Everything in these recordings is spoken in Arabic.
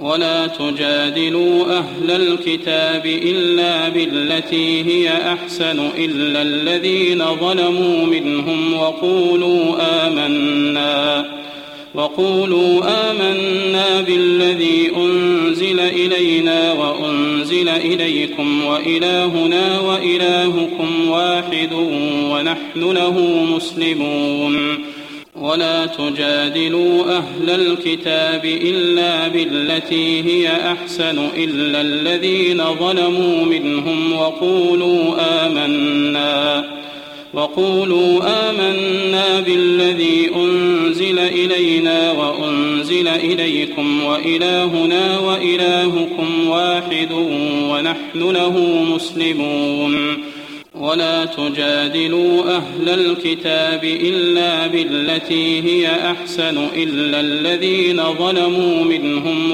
ولا تجادلوا أهل الكتاب إلا بالتي هي أحسن إلا الذين ظلموا منهم وقولوا آمنا بالذي أنزل إلينا وأنزل إليكم وإلهنا وإلهكم واحد ونحن له مسلمون. ولا تجادلوا أهل الكتاب إلا بالتي هي أحسن إلا الذين ظلموا منهم وقولوا آمنا بالذي أنزل إلينا وأنزل إليكم وإلهنا وإلهكم واحد ونحن له مسلمون. ولا تجادلوا أهل الكتاب إلا بالتي هي أحسن إلا الذين ظلموا منهم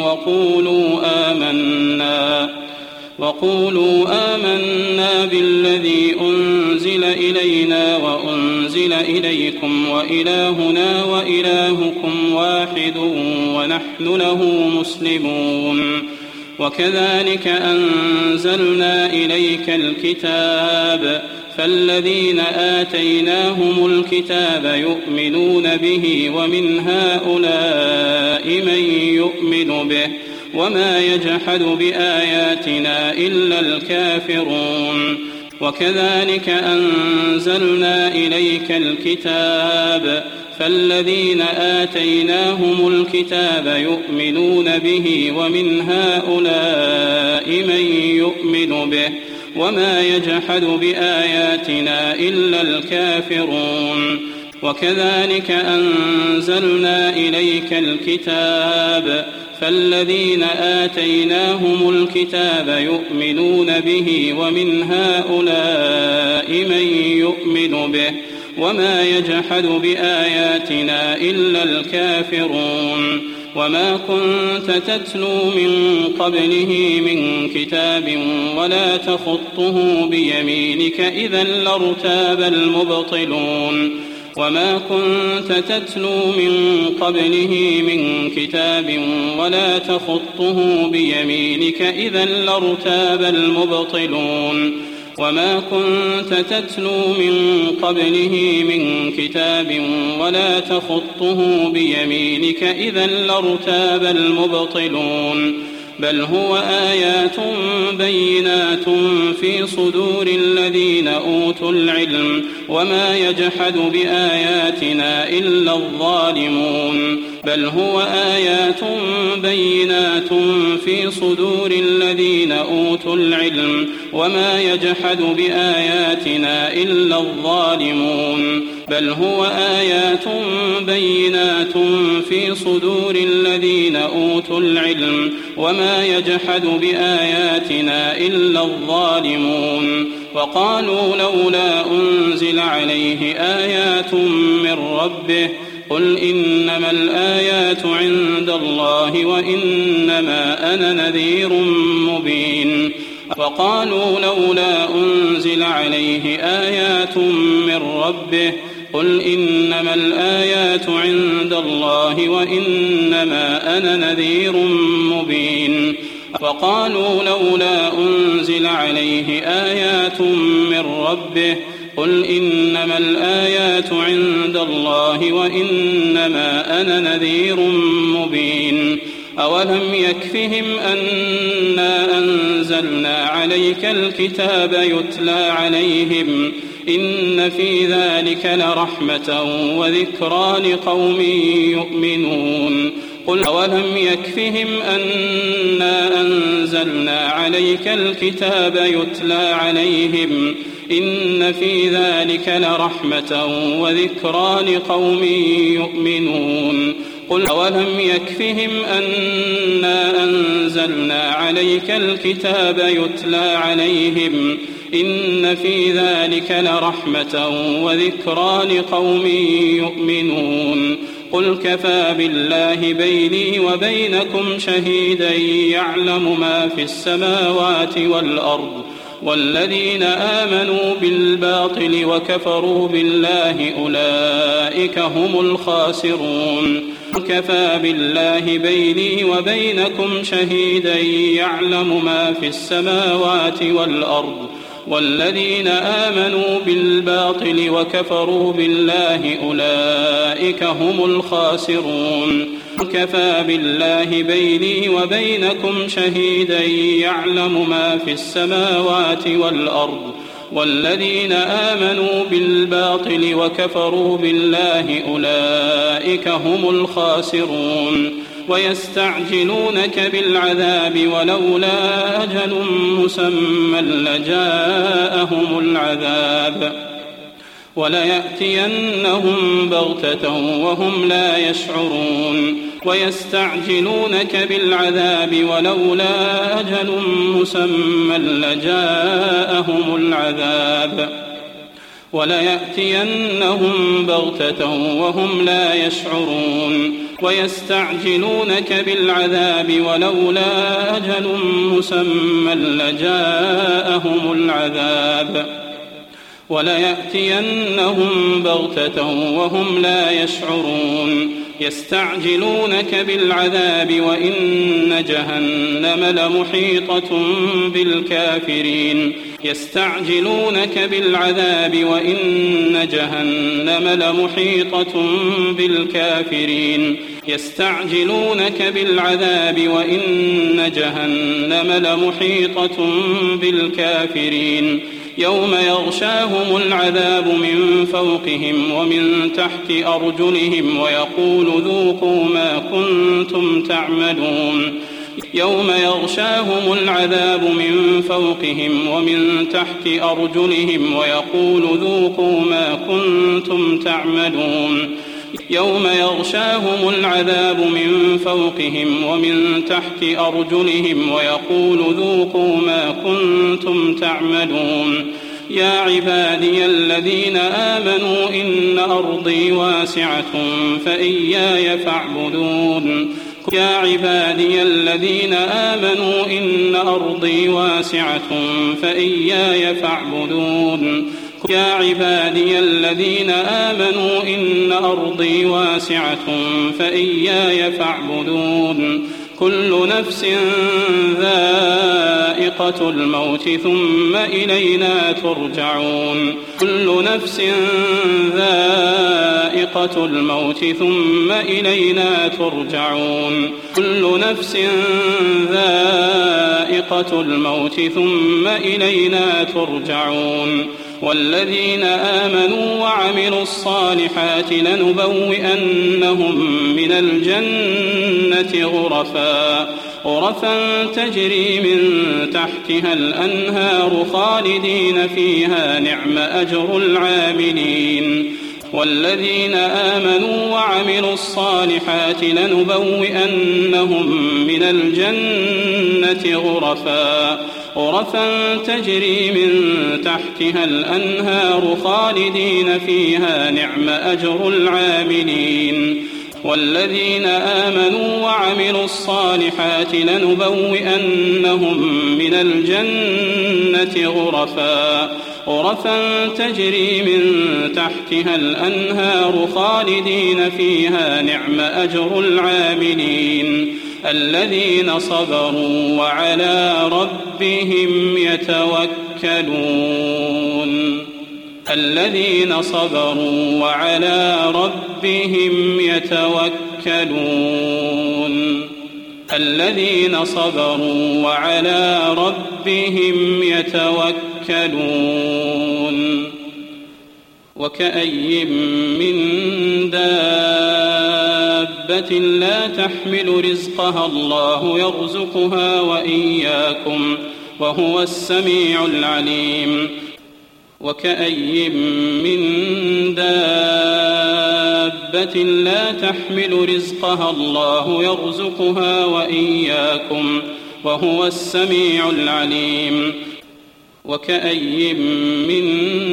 وقولوا آمنا بالذي أنزل إلينا وأنزل إليكم وإلهنا وإلهكم واحد ونحن له مسلمون. وكذلك أنزلنا إليك الكتاب فالذين آتيناهم الكتاب يؤمنون به ومن هؤلاء من يؤمن به وما يجحد بآياتنا إلا الكافرون. وكذلك أنزلنا إليك الكتاب فالذين آتيناهم الكتاب يؤمنون به ومن هؤلاء من يؤمن به وما يجحد بآياتنا إلا الكافرون. وكذلك أنزلنا إليك الكتاب فالذين آتيناهم الكتاب يؤمنون به ومن هؤلاء من يؤمن به وما يجحد بآياتنا إلا الكافرون. وما كنت تتلو من قبله من كتاب ولا تخطه بيمينك إذا لارتاب المبطلون. وما كنت تتلو من قبله من كتاب ولا تخطه بيمينك إذا لارتاب المبطلون. وما كنت تتلو من قبله من كتاب ولا تخطه بيمينك إذا لارتاب المبطلون. بل هو آيات بينات في صدور الذين أوتوا العلم وما يجحد بآياتنا إلا الظالمون. بل هو آيات بينات في صدور الذين أوتوا العلم وما يجحد بآياتنا إلا الظالمون. بل هو آيات بينات في صدور الذين أوتوا العلم وما يجحد بآياتنا إلا الظالمون. وقالوا لولا أنزل عليه آيات من ربه قل إنما الآيات عند الله وإنما أنا نذير مبين. وقالوا لولا أنزل عليه آيات من ربه قل إنما الآيات عند الله وإنما أنا نذير مبين. وقالوا لولا أنزل عليه آيات من ربه قل إنما الآيات عند الله وإنما أنا نذير مبين. أولم يكفهم أنا أنزلنا عليك الكتاب يتلى عليهم إن في ذلك لرحمة وذكرى لقوم يؤمنون. قل أولم يكفهم أنا أنزلنا عليك الكتاب يتلى عليهم إن في ذلك لرحمة وذكرى لقوم يؤمنون. قل أولم يكفهم أنا أنزلنا عليك الكتاب يتلى عليهم إن في ذلك لرحمة وذكرى لقوم يؤمنون. قل كفى بالله بيني وبينكم شهيدا يعلم ما في السماوات والأرض والذين آمنوا بالباطل وكفروا بالله أولئك هم الخاسرون. كفى بالله بيني وبينكم شهيدا يعلم ما في السماوات والأرض والذين آمنوا بالباطل وكفروا بالله أولئك هم الخاسرون. كفى بالله بيني وبينكم شهيدا يعلم ما في السماوات والأرض والذين آمنوا بالباطل وكفروا بالله أولئك هم الخاسرون. ويستعجلونك بالعذاب ولولا أجل مسمى لجاءهم العذاب وليأتينهم بغتة وهم لا يشعرون. ويستعجلونك بالعذاب ولولا أجل مسمى لجاءهم العذاب وليأتينهم بغتة وهم لا يشعرون. ويستعجلونك بالعذاب ولولا أجل مسمى لجاءهم العذاب وليأتينهم بغتة وهم لا يشعرون. يستعجلونك بالعذاب وإن جهنم لمحيطة بالكافرين. يستعجلونك بالعذاب وإن جهنم لمحيطة بالكافرين. يستعجلونك بالعذاب وإن جهنم لمحيطة بالكافرين. يوم يغشاهم العذاب من فوقهم ومن تحت أرجلهم ويقول ذوقوا ما كنتم تعملون. يوم يغشاهم العذاب من فوقهم ومن تحت أرجلهم ويقول ذوقوا ما كنتم تعملون. يوم يغشاهم العذاب من فوقهم ومن تحت أرجلهم ويقول ذوقوا ما كنتم تعملون. يا عبادي الذين آمنوا إن أرضي واسعة فإياي فاعبدون. يا عبادي الذين آمنوا إن أرضي واسعة فإياي فاعبدون. يا عبادي الذين آمنوا إن أرضي واسعة فإياي فاعبدون. كل نفس ذائقة الموت ثم إلينا ترجعون. كل نفس ذائقة الموت ثم إلينا ترجعون. كل نفس ذائقة الموت ثم إلينا ترجعون. والذين آمنوا وعملوا الصالحات لنبوئنهم من الجنة غرفا تجري من تحتها الأنهار خالدين فيها نعم أجر العاملين. والذين آمنوا وعملوا الصالحات لنبوئنهم من الجنة غرفا تجري من تحتها الأنهار خالدين فيها نعم أجر العاملين. والذين آمنوا وعملوا الصالحات لنبوئنهم من الجنة غرفا تجري من تحتها الأنهار خالدين فيها نعم أجر العاملين. الذين صبروا وعلى ربهم يتوكلون. الذين صبروا وعلى ربهم يتوكلون. الذين صبروا وعلى ربهم يتوكلون. وكأي من دابة لا تحمل رزقها الله يرزقها وإياكم وهو السميع العليم. وكأي من دابة لا تحمل رزقها الله يرزقها وإياكم وهو السميع العليم. وكأي من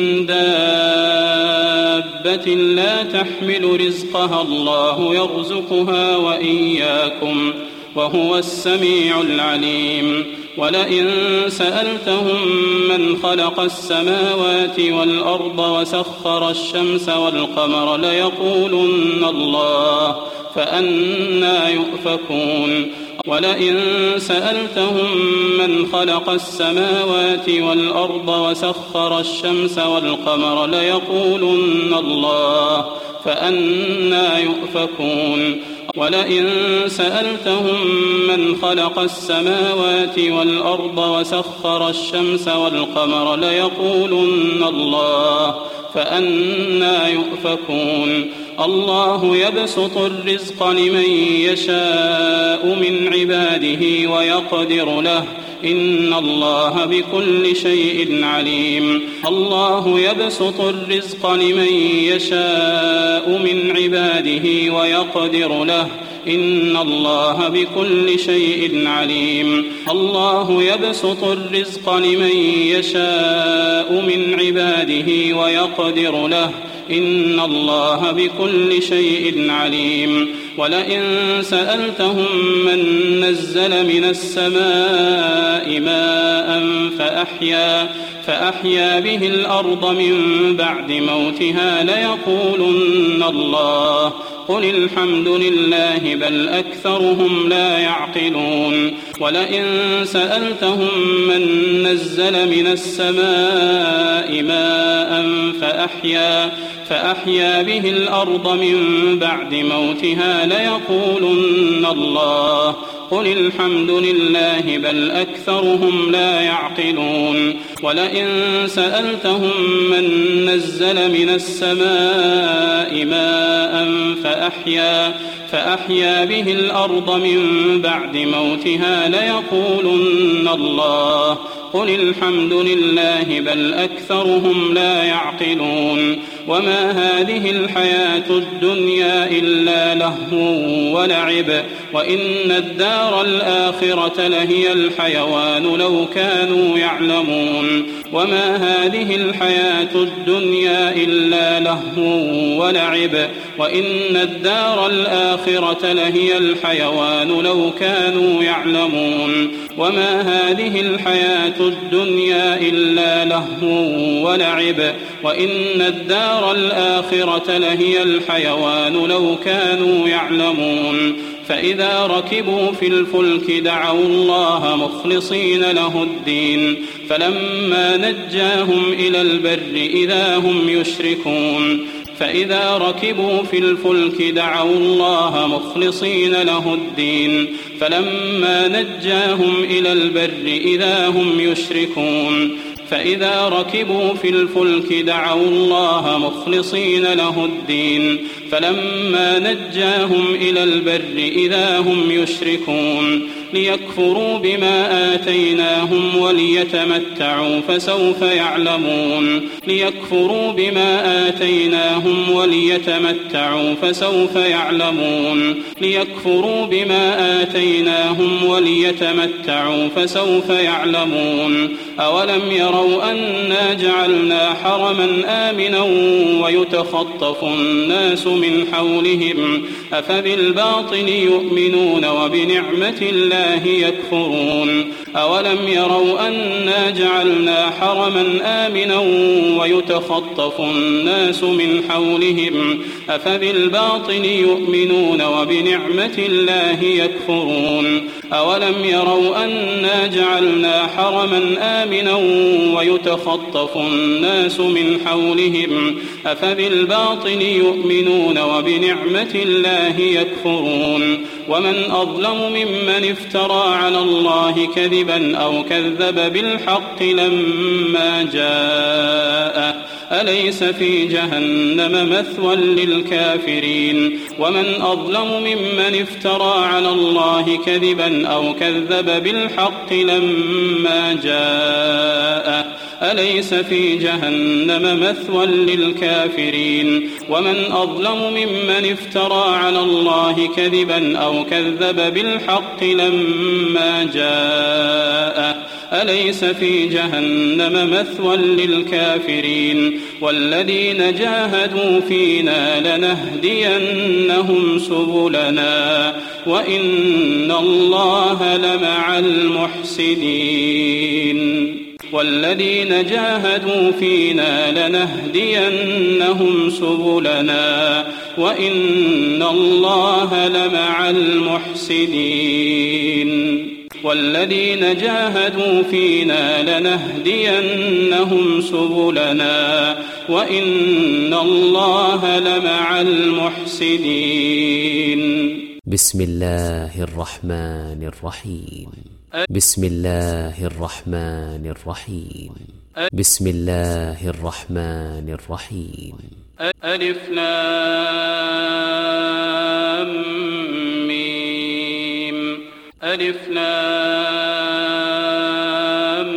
دابة لا تحمل رزقها الله يرزقها وإياكم وهو السميع العليم ولئن سألتهم من خلق السماوات والأرض وسخر الشمس والقمر ليقولن الله فأنى يؤفكون ولئن سألتهم من خلق السماوات والأرض وسخر الشمس والقمر ليقولن الله فأنى يؤفكون ولئن سألتهم من خلق السماوات والأرض وسخر الشمس والقمر ليقولن الله فأنى يؤفكون الله يبسط الرزق لمن يشاء من عباده ويقدر له إن الله بكل شيء عليم الله يبسط الرزق لمن يشاء من عباده ويقدر له إن الله بكل شيء عليم الله يبسط الرزق لمن يشاء من عباده ويقدر له إن الله بكل شيء عليم ولئن سألتهم من نزل من السماء ماء فأحيا به الأرض من بعد موتها ليقولن الله قل الحمد لله بل أكثرهم لا يعقلون ولئن سألتهم من نزل من السماء ماء فأحيا به الأرض من بعد موتها ليقولن الله قل الحمد لله بل أكثرهم لا يعقلون ولئن سألتهم من نزل من السماء ماء فأحيا به الأرض من بعد موتها ليقولن الله قل الحمد لله بل أكثرهم لا يعقلون وما هذه الحياة الدنيا إلا لهو ولعب وإن الدار الآخرة لهي الحيوان لو كانوا يعلمون وما هذه الحياة الدنيا إلا لهو ولعب وإن الدار الآخرة لهي الحيوان لو كانوا يعلمون وما هذه الحياة الدنيا إلا لهو ولعب وإن الدار الآخرة لهي الحيوان لو كانوا يعلمون فإذا ركبوا في الفلك دعوا الله مخلصين له الدين فلما نجاهم إلى البر إذا هم يشركون فإذا ركبوا في الفلك دعوا الله مخلصين له الدين فلما نجاهم إلى البر إذا هم يشركون فإذا ركبوا في الفلك دعوا الله مخلصين له الدين فلما نجاهم إلى البر إذا هم يشركون ليكفروا بما آتيناهم وليتمتعوا فسوف يعلمون ليكفروا بما آتيناهم وليتمتعوا فسوف يعلمون ليكفروا بما آتيناهم وليتمتعوا فسوف يعلمون أولم يروا أنا جعلنا حرما آمنا ويتخطف الناس من حولهم أفبالباطل يؤمنون وبنعمة الله يكفرون أولم يروا أنا جعلنا حرما آمنا ويتخطف الناس من حولهم أفبالباطل يؤمنون وبنعمة الله يكفرون أولم يروا أنا جعلنا حرما آمنا ويتخطف الناس من حولهم أفبالباطل يؤمنون وبنعمة الله يكفرون ومن أظلم ممن افترى على الله كذبا أو كذب بالحق لما جاءه أليس في جهنم مثوى للكافرين ومن أظلم ممن افترى على الله كذبا أو كذب بالحق لما جاءه أليس في جهنم مثوى للكافرين ومن أظلم ممن افترى على الله كذبا أو كذب بالحق لما جاءه أليس في جهنم مثوى للكافرين والذين جاهدوا فينا لنهدينهم سبلنا وإن الله لمع المحسنين والذين جاهدوا فينا لنهدينهم سبلنا وإن الله لمع المحسنين والذين جاهدوا فينا لنهدينهم سبلنا وإن الله لمع المحسنين. بسم الله الرحمن الرحيم. بسم الله الرحمن الرحيم. بسم الله الرحمن الرحيم. ألف لام ميم. ألف لام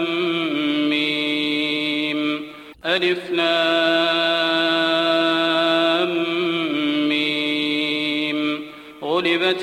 ميم. ألف لام ميم. غلبت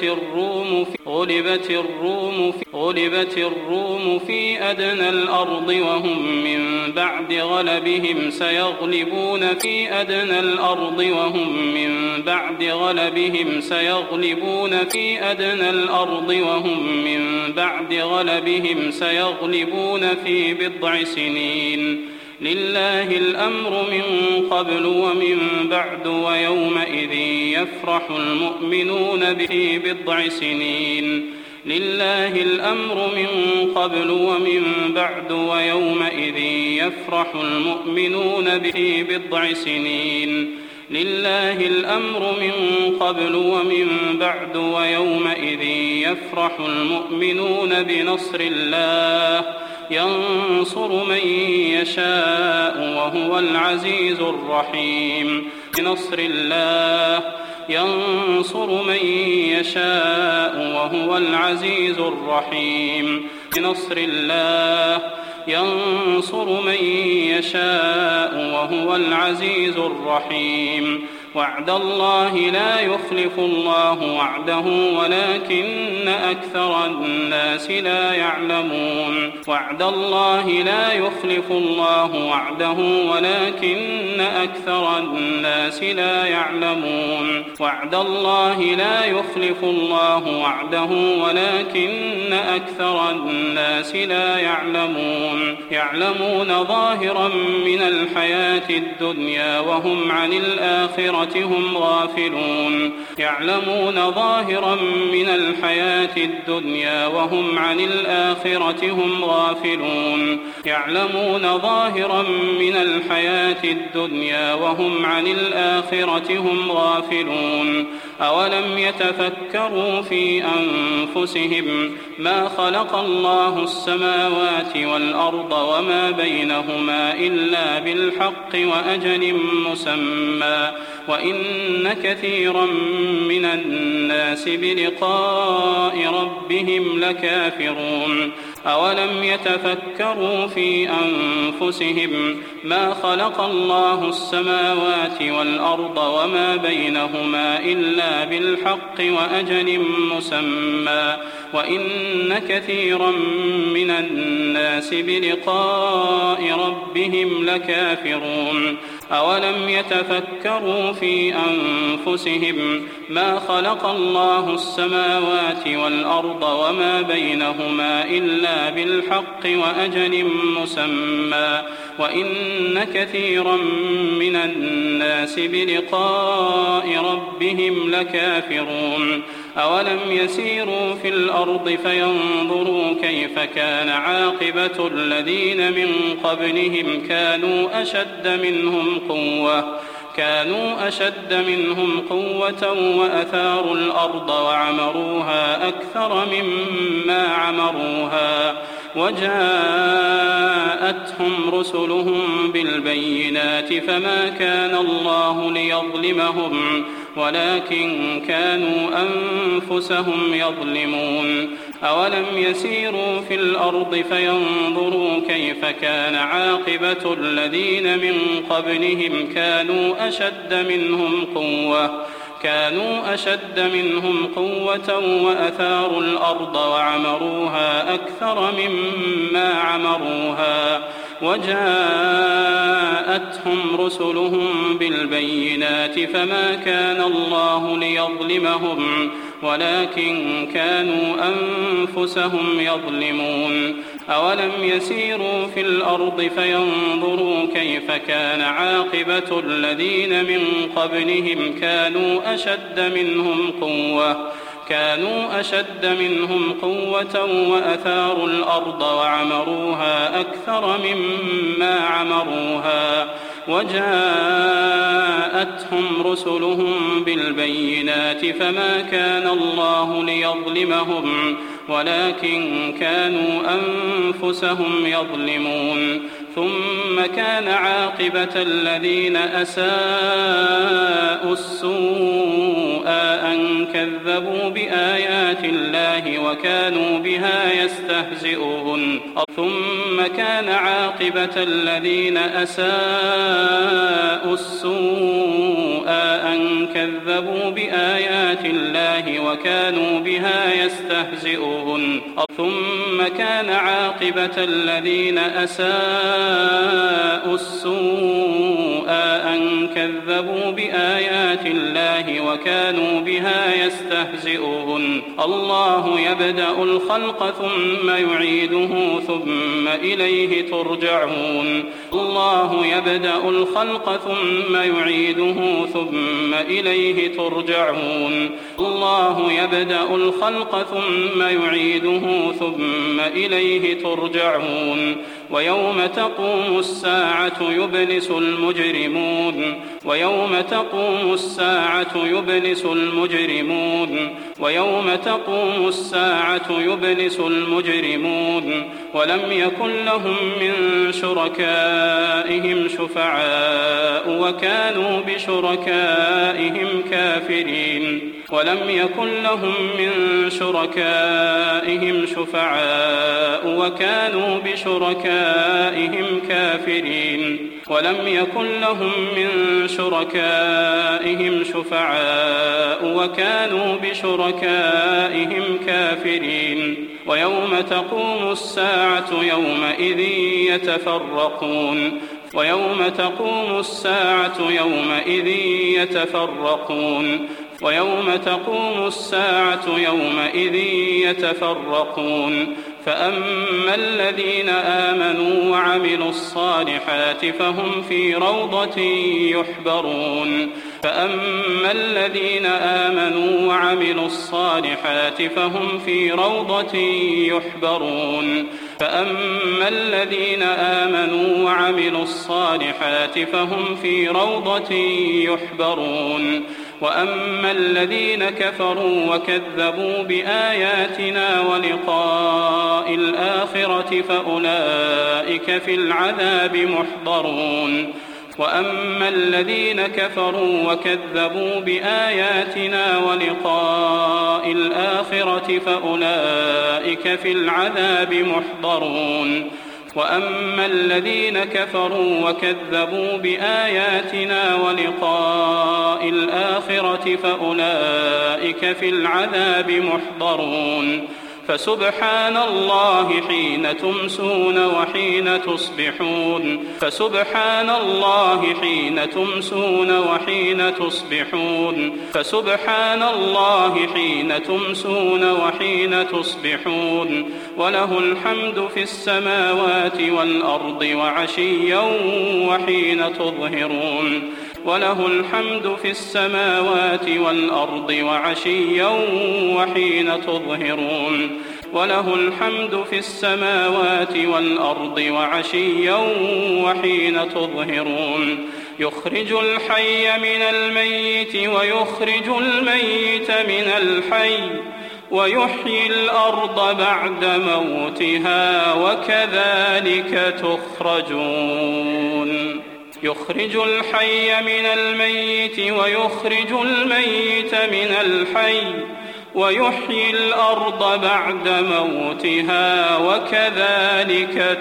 الروم في أدنى الأرض وهم من بعد غلبهم سيغلبون في أدنى الأرض وهم من بعد غلبهم سيغلبون في أدنى الأرض وهم من بعد غلبهم سيغلبون في بضع سنين لله الأمر من قبل ومن بعد ويومئذ يفرح المؤمنون في بضع سنين لله الأمر من قبل ومن بعد ويومئذ يفرح المؤمنون في بضع سنين لله الأمر من قبل ومن بعد ويومئذ يفرح المؤمنون بنصر الله ينصر من يشاء وهو العزيز الرحيم بنصر الله ينصر من يشاء وهو العزيز الرحيم بنصر الله ينصر من يشاء وهو العزيز الرحيم وعد الله لا يخلف الله وعده ولكن أكثر الناس لا يعلمون وعد الله لا يخلف الله وعده ولكن أكثر الناس لا يعلمون وعد الله لا يخلف الله وعده ولكن أكثر الناس لا يعلمون ظاهرا من الحياة الدنيا وهم عن الآخرة هم غافلون يعلمون ظاهرا من الحياة الدنيا وهم عن الآخرة هم غافلون يعلمون ظاهرا من الحياة الدنيا وهم عن الآخرة هم غافلون أولم يتفكروا في أنفسهم ما خلق الله السماوات والأرض وما بينهما إلا بالحق وأجل مسمى وإن كثيرا من الناس بلقاء ربهم لكافرون أولم يتفكروا في أنفسهم ما خلق الله السماوات والأرض وما بينهما إلا بالحق وأجل مسمى وإن كثيرا من الناس بلقاء ربهم لكافرون أولم يتفكروا في أنفسهم ما خلق الله السماوات والأرض وما بينهما إلا بالحق وأجل مسمى وإن كثيرا من الناس بلقاء ربهم لكافرون أولم يسيروا في الأرض فينظروا كيف كان عاقبة الذين من قبلهم كانوا أشد منهم قوة وأثاروا الأرض وعمروها أكثر مما عمروها وجاءتهم رسلهم بالبينات فما كان الله ليظلمهم ولكن كانوا أنفسهم يظلمون أولم يسيروا في الأرض فينظروا كيف كان عاقبة الذين من قبلهم كانوا أشد منهم قوة وأثاروا الأرض وعمروها أكثر مما عمروها وجاءتهم جاءتهم رسلهم بالبينات فما كان الله ليظلمهم ولكن كانوا أنفسهم يظلمون. أولم يسيروا في الأرض فينظروا كيف كان عاقبة الذين من قبلهم كانوا أشد منهم قوة وأثاروا الأرض وعمروها أكثر مما عمروها وجاءتهم رسلهم بالبينات فما كان الله ليظلمهم ولكن كانوا أنفسهم يظلمون. ثم كان عاقبة الذين أساءوا السوء أن كذبوا بآيات الله وكانوا بها يستهزئون. ثم كان عاقبة الذين أساءوا السوء أن كذبوا بآيات الله وكانوا بها يستهزئون. ثم كان عاقبة الذين أساءوا السوء أن كذبوا بآيات الله وكانوا بها يستهزئون. الله يبدأ الخلق ثم يعيده ثم إليه ترجعون. الله يبدأ الخلق ثم يعيده ثم إليه ترجعون. الله يبدأ الخلق ثم يعيده ثم إليه ترجعون. ويوم تقوم الساعة يبلس المجرمون. ويوم تقوم الساعة يبلس المجرمون. ويوم تقوم الساعة يبلس المجرمون ولم يكن لهم من شركائهم شفعاء وكانوا بشركائهم كافرين. ولم يكن لهم من شركائهم شفعاء وكانوا بشركائهم كافرين. ولم يكن لهم من شركائهم شفعاء وكانوا بشركائهم كافرين. ويوم تقوم الساعة يومئذ يتفرقون. ويوم تقوم الساعة يومئذ يتفرقون. ويوم تقوم الساعة يومئذ يتفرقون. فأما الذين آمنوا وعملوا الصالحات فهم في روضة يحبرون. فأما الذين آمنوا وعملوا الصالحات فهم في روضة يحبرون. فأما الذين آمنوا وعملوا الصالحات فهم في روضة يحبرون. وأما الذين كفروا وكذبوا بآياتنا ولقاء الآخرة فأولئك في العذاب محضرون. وأما الذين كفروا وكذبوا بآياتنا ولقاء الآخرة فأولئك في العذاب محضرون. وأما الذين كفروا وكذبوا بآياتنا ولقاء الآخرة فأولئك في العذاب محضرون. فسبحان الله حين تمسون وحين تصبحون. فسبحان الله حين تمسون وحين تصبحون. فسبحان الله حين تمسون وحين تصبحون. وله الحمد في السماوات والأرض وعشيا وحين تظهرون. وله الحمد في السماوات والأرض وعشيا وحين تظهرون. وله الحمد في السماوات والأرض وعشيا وحين تظهرون. يخرج الحي من الميت ويخرج الميت من الحي ويحيي الأرض بعد موتها وكذلك تخرجون. يخرج الحي من الميت ويخرج الميت من الحي ويحيي الأرض بعد موتها وكذلك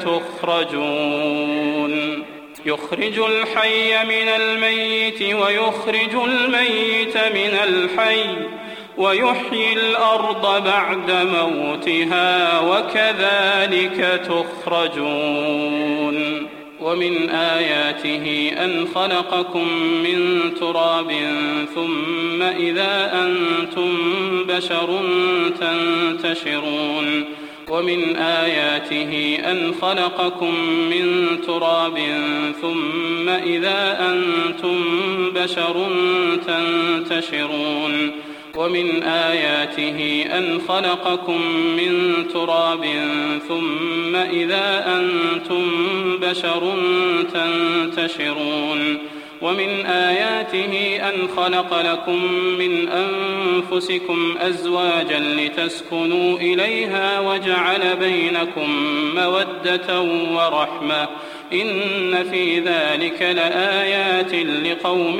تخرجون. يخرج الحي من الميت ويخرج الميت من الحي ويحيي الأرض بعد موتها وكذلك تخرجون. ومن آياته أن خلقكم من تراب ثم إذا أنتم بشر تنتشرون ومن آياته أن خلقكم من تراب ثم إذا أنتم بشر تنتشرون ومن آياته أن خلقكم من تراب ثم إذا أنتم بشر تنتشرون ومن آياته أن خلق لكم من أنفسكم أزواجا لتسكنوا إليها وجعل بينكم مودة ورحمة إن في ذلك لآيات لقوم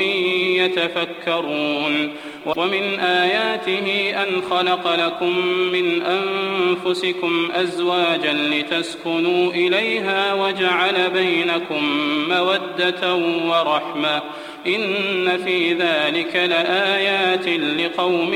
يتفكرون ومن آياته أن خلق لكم من أنفسكم أزواجا لتسكنوا إليها وجعل بينكم مودة ورحمة إن في ذلك لآيات لقوم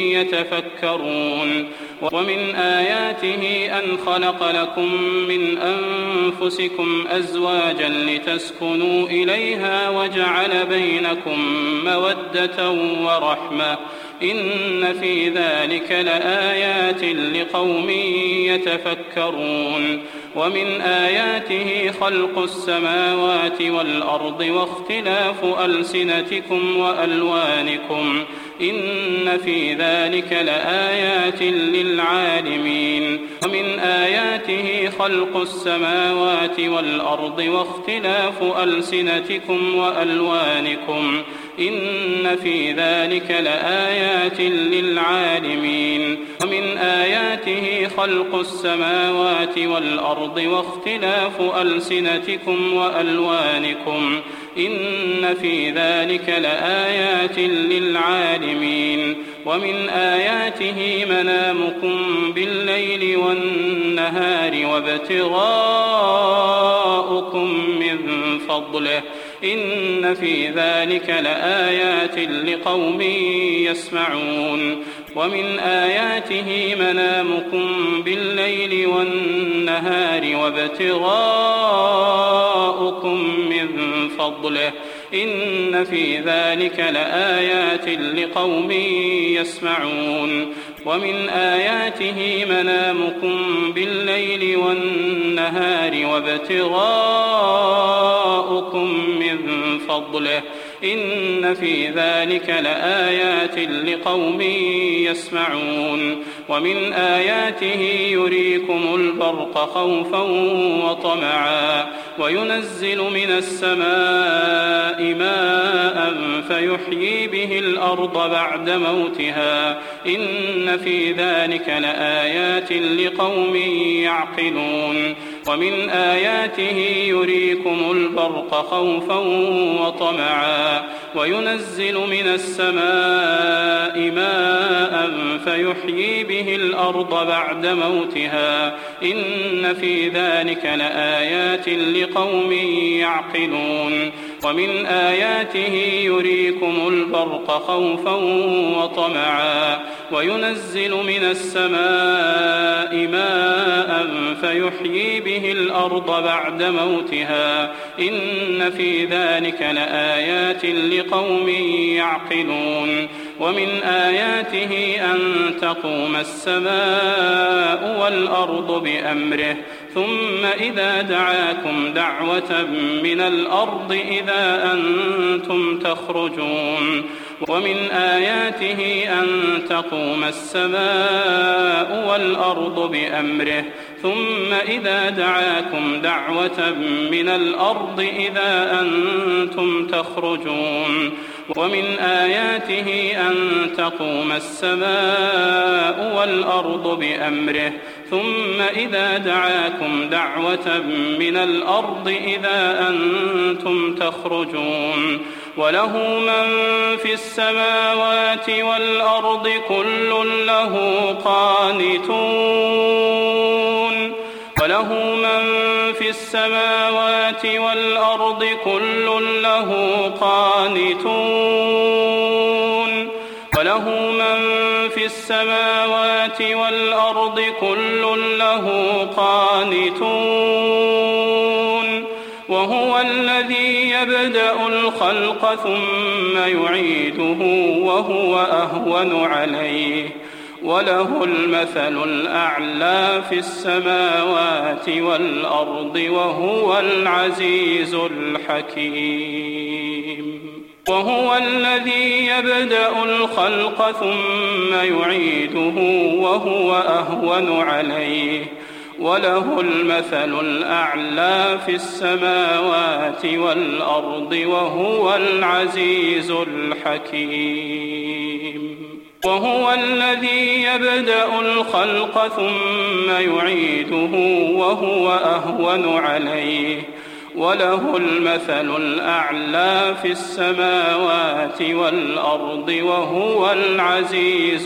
يتفكرون ومن آياته أن خلق لكم من أنفسكم أزواجا لتسكنوا إليها وجعل بينكم مودة ورحمة إن في ذلك لآيات لقوم يتفكرون ومن آياته خلق السماوات والأرض واختلاف ألسنتكم وألوانكم إن في ذلك لآيات للعالمين ومن آياته خلق السماوات والأرض واختلاف ألسنتكم وألوانكم إن في ذلك لآيات للعالمين ومن آياته خلق السماوات والأرض واختلاف ألسنتكم وألوانكم إن في ذلك لآيات للعالمين ومن آياته منامكم بالليل والنهار وابتغاؤكم من فضله إن في ذلك لآيات لقوم يسمعون ومن آياته منامكم بالليل والنهار وابتغاؤكم من فضله إن في ذلك لآيات لقوم يسمعون ومن آياته منامكم بالليل والنهار وابتغاؤكم من فضله إن في ذلك لآيات لقوم يسمعون ومن آياته يريكم البرق خوفا وطمعا وينزل من السماء ماء فيحيي به الأرض بعد موتها إن في ذلك لآيات لقوم يعقلون ومن آياته يريكم البرق خوفا وطمعا وينزل من السماء ماء فيحيي به الأرض بعد موتها إن في ذلك لآيات لقوم يعقلون ومن آياته يريكم البرق خوفا وطمعا وينزل من السماء ماء فيحيي به الأرض بعد موتها إن في ذلك لآيات لقوم يعقلون ومن آياته أن تقوم السماء والأرض بأمره ثم إذا دعاكم دعوة من الأرض إذا أنتم تخرجون ومن آياته أن تقوم السماء والأرض بأمره ثم إذا دعاكم دعوة من الأرض إذا أنتم تخرجون ومن آياته أن تقوم السماء والأرض بأمره ثم إذا دعاكم دعوة من الأرض إذا أنتم تخرجون وله من في السماوات والأرض كل له قانتون وله من في السماوات والأرض كل له قانتون وله من في السماوات والأرض كل له قانتون وهو الذي يبدأ الخلق ثم يعيده وهو أهون عليه وله المثل الأعلى في السماوات والأرض وهو العزيز الحكيم وهو الذي يبدأ الخلق ثم يعيده وهو أهون عليه وله المثل الأعلى في السماوات والأرض وهو العزيز الحكيم وهو الذي يبدأ الخلق ثم يعيده وهو أهون عليه وله المثل الأعلى في السماوات والأرض وهو العزيز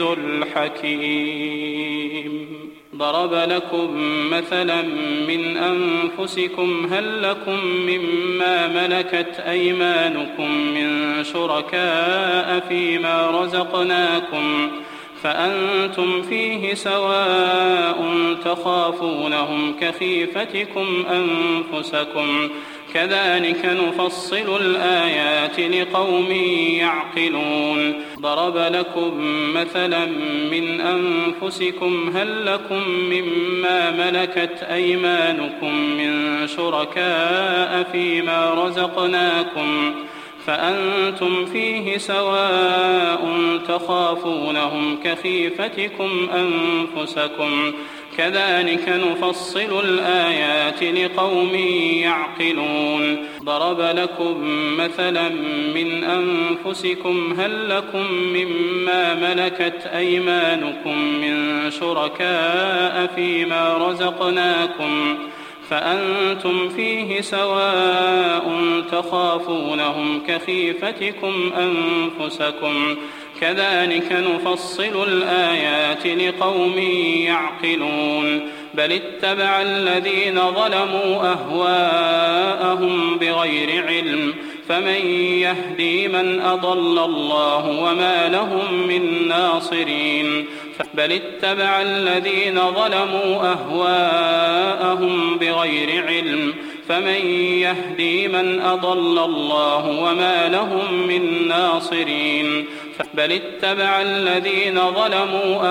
الحكيم ضرب لكم مثلا من أنفسكم هل لكم مما ملكت أيمانكم من شركاء فيما رزقناكم فأنتم فيه سواء تخافونهم كخيفتكم أنفسكم كذلك نفصل الآيات لقوم يعقلون ضرب لكم مثلا من أنفسكم هل لكم مما ملكت أيمانكم من شركاء فيما رزقناكم فأنتم فيه سواء تخافونهم كخيفتكم أنفسكم كذلك نفصل الآيات لقوم يعقلون ضرب لكم مثلا من أنفسكم هل لكم مما ملكت أيمانكم من شركاء فيما رزقناكم فأنتم فيه سواء تخافونهم كخيفتكم أنفسكم كذلك نفصل الآيات لقوم يعقلون بل اتبع الذين ظلموا أهواءهم بغير علم فمن يهدي من أضل الله وما لهم من ناصرين بل اتبع الذين ظلموا أهواءهم بغير علم فمن يهدي من أضل الله وما لهم من ناصرين بل اتبع الذين ظلموا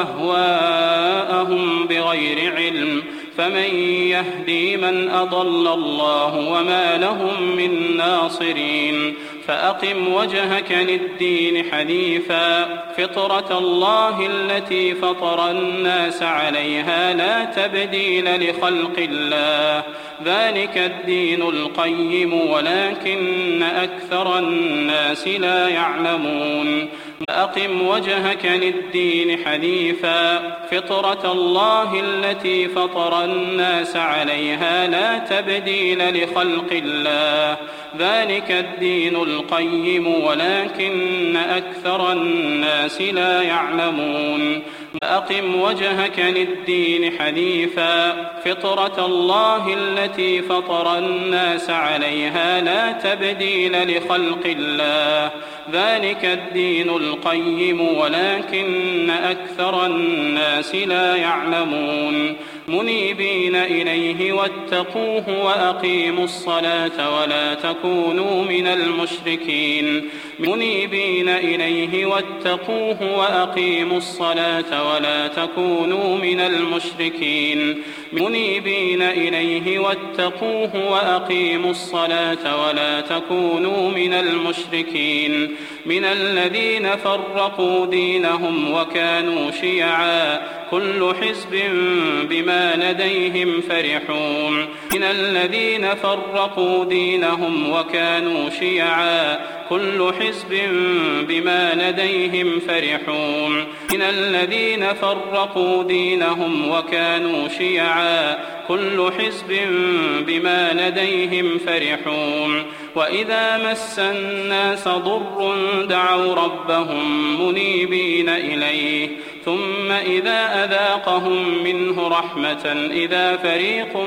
أهواءهم بغير علم فمن يهدي من أضل الله وما لهم من ناصرين فأقم وجهك للدين حنيفا فطرة الله التي فطر الناس عليها لا تبديل لخلق الله ذلك الدين القيم ولكن أكثر الناس لا يعلمون فأقم وجهك للدين حنيفا فطرة الله التي فطر الناس عليها لا تبديل لخلق الله ذلك الدين القيم ولكن أكثر الناس لا يعلمون فأقم وجهك للدين حنيفا فطرة الله التي فطر الناس عليها لا تبديل لخلق الله ذلك الدين القيم ولكن أكثر الناس لا يعلمون منيبين إليه واتقوه وأقيموا الصلاة ولا تكونوا من المشركين منيبين إليه واتقوه وأقيموا الصلاة ولا تكونوا من المشركين منيبين إليه واتقوه وأقيموا الصلاة ولا تكونوا من المشركين من الذين فرقوا دينهم وكانوا شيعا كل حزب بما لديهم فرحون من الذين فرقوا دينهم وكانوا شيعا كل حزب بما لديهم فرحون من الذين فرقوا دينهم وكانوا شيعا كل حزب بما لديهم فرحون وإذا مس الناس ضر دعوا ربهم منيبين إليه ثم إذا أذاقهم منه رحمة إذا فريق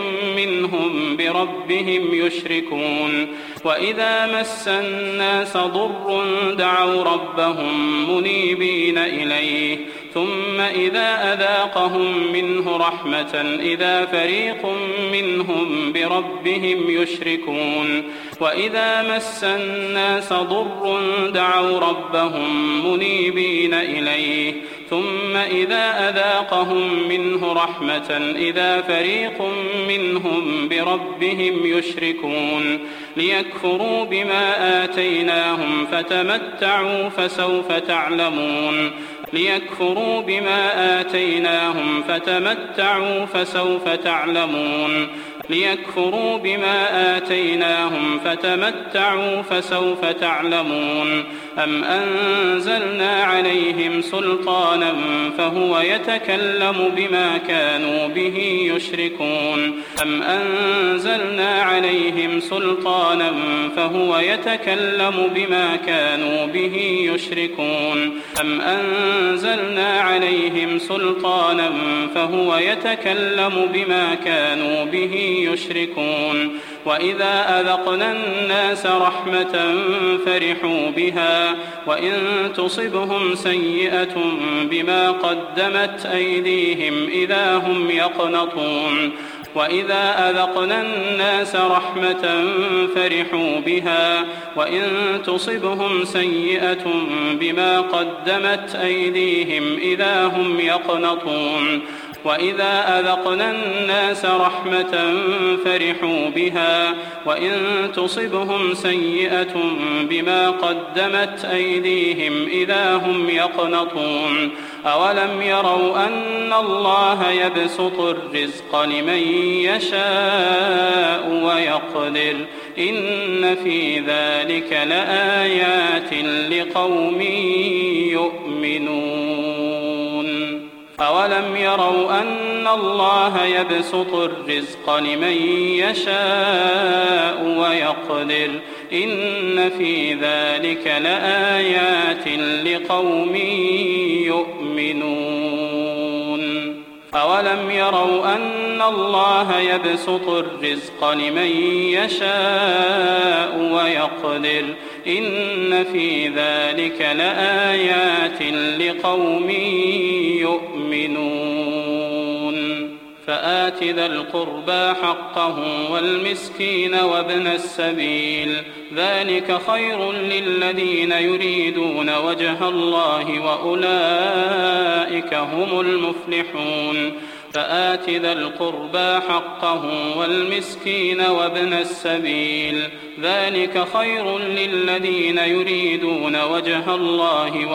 منهم بربهم يشركون وإذا مس الناس ضر دعوا ربهم منيبين إليه ثم إذا أذاقهم منه رحمة إذا فريق منهم بربهم يشركون وإذا مس الناس ضر دعوا ربهم منيبين إليه ثم إذا أذاقهم منه رحمة إذا فريق منهم بربهم يشركون ليكفروا بما آتيناهم فتمتعوا فسوف تعلمون ليكفروا بما آتيناهم فتمتعوا فسوف تعلمون ليكفروا بما آتيناهم فتمتعوا فسوف تعلمون أم أنزلنا عليهم سلطانا فهو يتكلم بما كانوا به يشركون أم أنزلنا عليهم سلطانا فهو يتكلم بما كانوا به يشركون أم أنزلنا عليهم سلطانا فهو يتكلم بما كانوا به يشركون وإذا أذقنا الناس رحمة فرحوا بها وإن تصبهم سيئة بما قدمت أيديهم إذا هم يقنطون وإذا أذقنا الناس رحمة فرحوا بها وإن تصبهم سيئة بما قدمت أيديهم إذا هم يقنطون وإذا أذقنا الناس رحمة فرحوا بها وإن تصبهم سيئة بما قدمت أيديهم إذا هم يقنطون أولم يروا أن الله يبسط الرزق لمن يشاء ويقدر إن في ذلك لآيات لقوم يؤمنون أولم يروا أن الله يبسط الرزق لمن يشاء ويقدر إن في ذلك لآيات لقوم يؤمنون أولم يروا أن الله يبسط الرزق لمن يشاء ويقدر إن في ذلك لآيات لقوم يؤمنون فآت ذا القربى حقه والمسكين وابن السبيل ذلك خير للذين يريدون وجه الله وأولئك هم المفلحون فآت ذا القربى حقه والمسكين وابن السبيل ذلك خير للذين يريدون وجه الله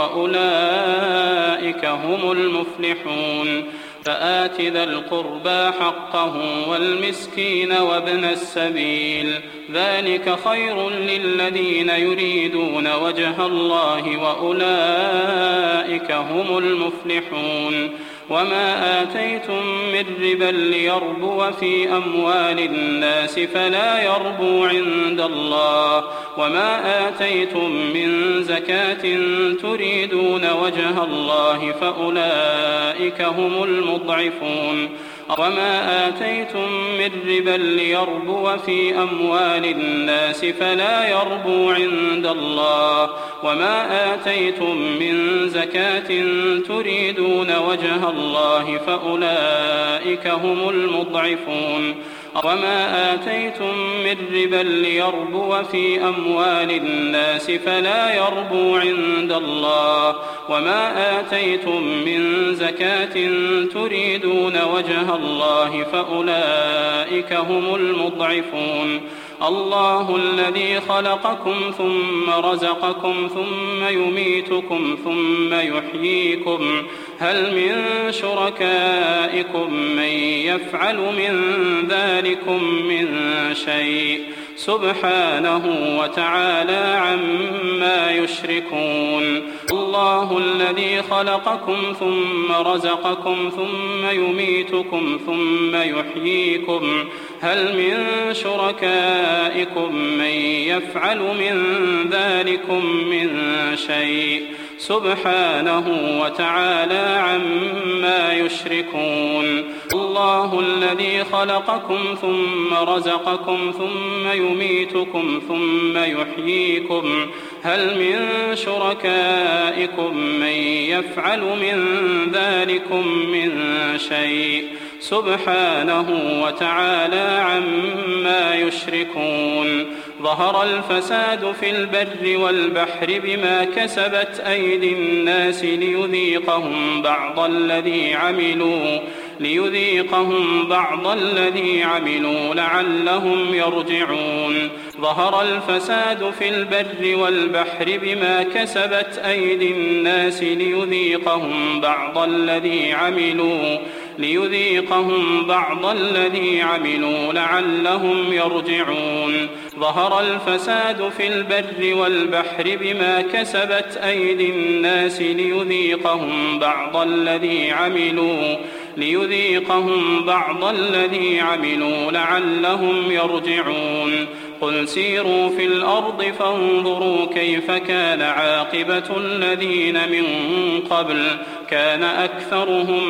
وأولئك هم المفلحون فآت ذا القربى حقه والمسكين وابن السبيل ذلك خير للذين يريدون وجه الله وأولئك هم المفلحون وما آتيتم من ربا ليربو في أموال الناس فلا يربو عند الله وما آتيتم من زكاة تريدون وجه الله فأولئك هم المضعفون وما آتيتم من ربا ليربو في أموال الناس فلا يربو عند الله وما آتيتم من زكاة تريدون وجه الله فأولئك هم المضعفون وما آتيتم من ربا ليربو في أموال الناس فلا يربو عند الله وما آتيتم من زكاة تريدون وجه الله فأولئك هم المضعفون الله الذي خلقكم ثم رزقكم ثم يميتكم ثم يحييكم هل من شركائكم من يفعل من ذلكم من شيء سبحانه وتعالى عما يشركون الله الذي خلقكم ثم رزقكم ثم يميتكم ثم يحييكم هل من شركائكم من يفعل من ذلكم من شيء سبحانه وتعالى عما يشركون. الله الذي خلقكم ثم رزقكم ثم يميتكم ثم يحييكم هل من شركائكم من يفعل من ذلكم من شيء سبحانه وتعالى عما يشركون. ظهر الفساد في البر والبحر بما كسبت أيدي الناس ليذيقهم بعض الذي عملوا لعلهم يرجعون. ظهر الفساد في البر والبحر بما كسبت أيدي الناس ليذيقهم بعض الذي عملوا لعلهم يرجعون. ظهر الفساد في البر والبحر بما كسبت أيدي الناس ليذيقهم بعض الذي عملوا لعلهم يرجعون. قل سيروا في الأرض فانظروا كيف كان عاقبة الذين من قبل كان أكثرهم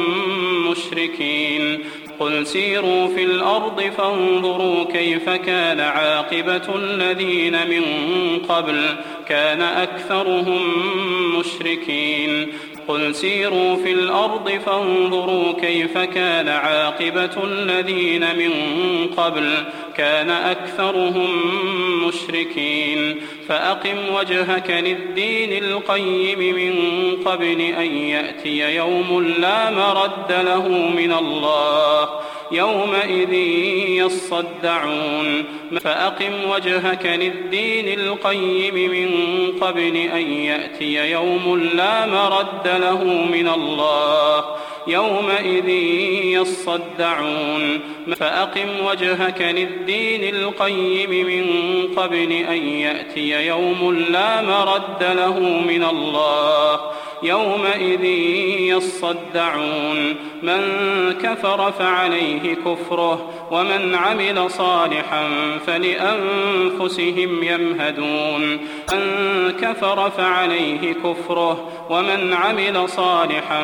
مشركين. قل سيروا في الأرض فانظروا كيف كان عاقبة الذين من قبل كان أكثرهم مشركين. قل سيروا في الأرض فانظروا كيف كان عاقبة الذين من قبل كان أكثرهم مشركين. فأقم وجهك للدين القيم من قبل أن يأتي يوم لا مرد له من الله يومئذ يصدعون. فأقم وجهك للدين القيم من قبل أن يأتي يوم لا مرد له من الله يومئذ يصدعون. فأقم وجهك للدين القيم من قبل أن يأتي يوم لا مرد له من الله يومئذ يصدعون. من كفر فعليه كفره ومن عمل صالحا فلأنفسهم يمهدون. من كفر فعليه كفره ومن عمل صالحا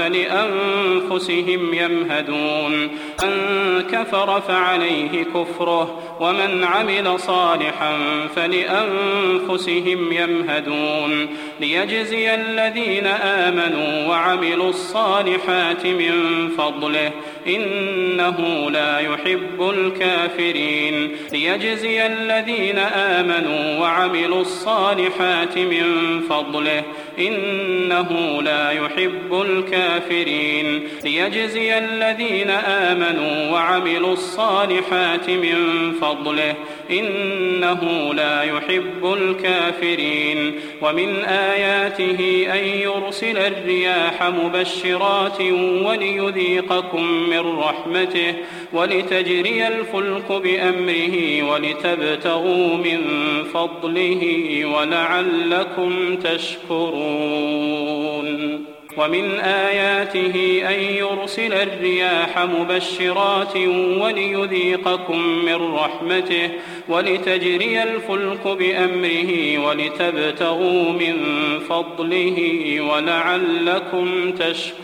فلأنفسهم يمهدون. من كفر فعليه كفره ومن عمل صالحا فلأنفسهم يمهدون. ليجزي الذين آمنوا وعملوا الصالحات من فضله إنه لا يحب الكافرين. ليجزي الذين آمنوا وعملوا الصالحات من فضله إنه لا يحب الكافرين. ليجزي الذين آمنوا وعملوا الصالحات من فضله إنه لا يحب الكافرين. ومن آياته أن يرسل الرياح مبشرات وليذيقكم من رحمته ولتجري الفلك بأمره ولتبتغوا من فضله ولعلكم تشكرون. ومن آياته أن يرسل الرياح مبشرات وليذيقكم من رحمته ولتجري الفلك بأمره ولتبتغوا من فضله ولعلكم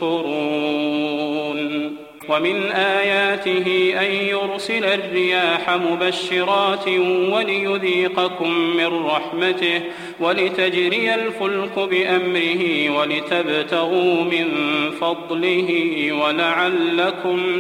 تشكرون. ومن آياته أن يرسل الرياح مبشرات وليذيقكم من رحمته ولتجري الفلك بأمره ولتبتغوا من فضله ولعلكم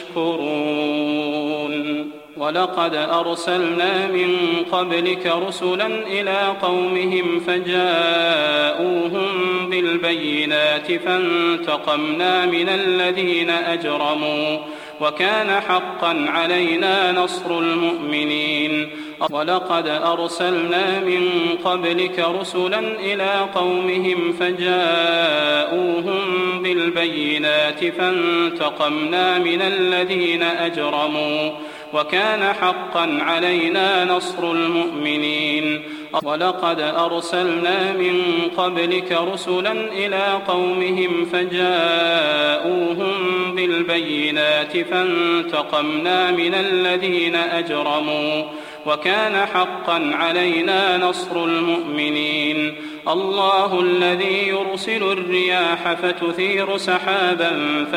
تشكرون. ولقد أرسلنا من قبلك رسلا إلى قومهم فجاءوهم بالبينات فانتقمنا من الذين أجرموا وكان حقا علينا نصر المؤمنين. ولقد أرسلنا من قبلك رسلا إلى قومهم فجاءوهم بالبينات فانتقمنا من الذين أجرموا وكان حقا علينا نصر المؤمنين. ولقد أرسلنا من قبلك رسلا إلى قومهم فجاءوهم بالبينات فانتقمنا من الذين أجرموا وكان حقا علينا نصر المؤمنين. الله الذي يرسل الرياح فتثير سحابا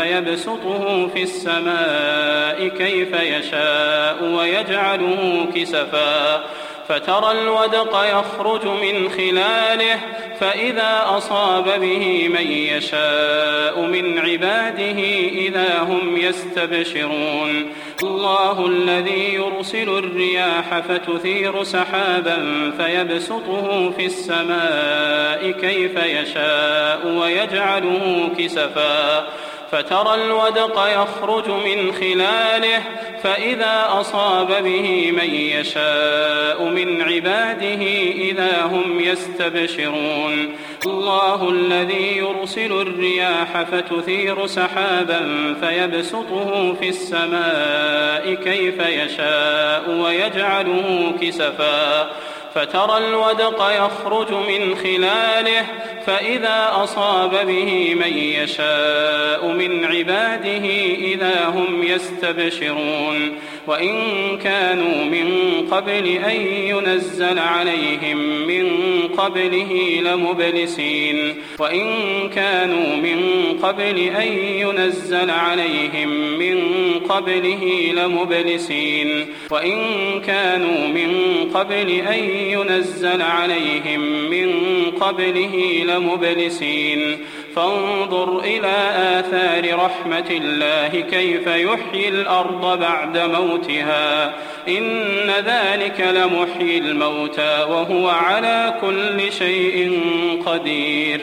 فيبسطه في السماء كيف يشاء ويجعله كسفا فترى الودق يخرج من خلاله فإذا أصاب به من يشاء من عباده إذا هم يستبشرون. الله الذي يرسل الرياح فتثير سحابا فيبسطه في السماء كيف يشاء ويجعله كسفا فترى الودق يخرج من خلاله فإذا أصاب به من يشاء من عباده إذا هم يستبشرون. الله الذي يرسل الرياح فتثير سحابا فيبسطه في السماء كيف يشاء ويجعله كسفا فترى الودق يخرج من خلاله فإذا أصاب به من يشاء من عباده إذا هم يستبشرون. وإن كانوا من قبل أن ينزل عليهم من قبله لمبلسين وإن كانوا من قبل أن ينزل عليهم من قبله لمبلسين وإن كانوا من قبل أن ينزل عليهم من قبله لمبلسين. فانظر إلى آثار رحمة الله كيف يحيي الأرض بعد موتها إن ذلك لمحيي الموتى وهو على كل شيء قدير.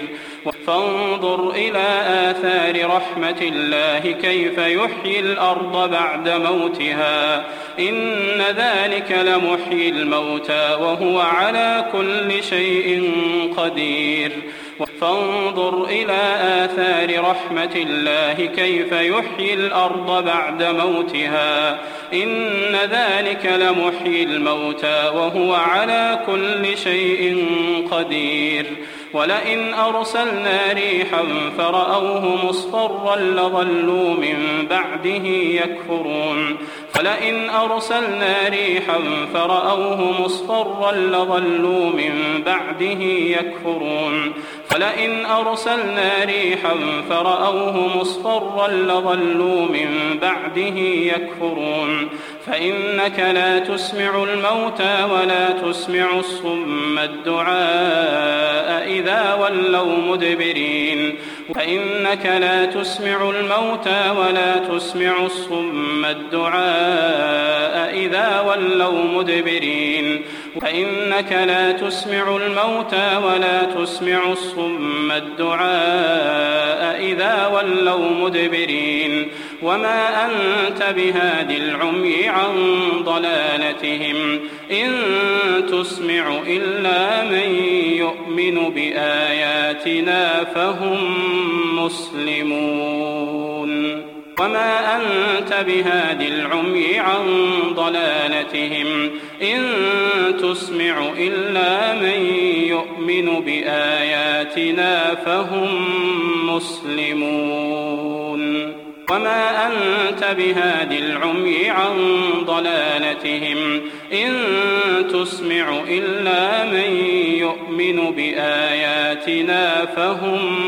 فانظر إلى آثار رحمة الله كيف يحيي الأرض بعد موتها إن ذلك لمحيي الموتى وهو على كل شيء قدير. فانظر إلى آثار رحمة الله كيف يحيي الأرض بعد موتها إن ذلك لمحيي الموتى وهو على كل شيء قدير. ولئن أرسلنا ريحا فرأوه مصفرا لظلوا من بعده يكفرون فلئن أرسلنا ريحا فرأوه مصفرا لظلوا من بعده يكفرون فلئن أرسلنا ريحا فرأوه مصفرا لظلوا من بعده يكفرون فإنك لا تسمع الموتى ولا تسمع الصم الدعاء إذا ولوا مدبرين فإنك لا تسمع الموتى ولا تسمع الصم الدعاء إذا ولوا مدبرين فإنك لا تسمع الموتى ولا تسمع الصم الدعاء إذا ولوا مدبرين. وما أنت بهاد العمي عن ضلالتهم إن تسمع إلا من يؤمن بآياتنا فهم مسلمون. وما أنت بهاد العمي عن ضلالتهم إن تسمع إلا من يؤمن بآياتنا فهم مسلمون. وما أنت بهاد العمي عن ضلالتهم إن تسمع إلا من يؤمن بآياتنا فهم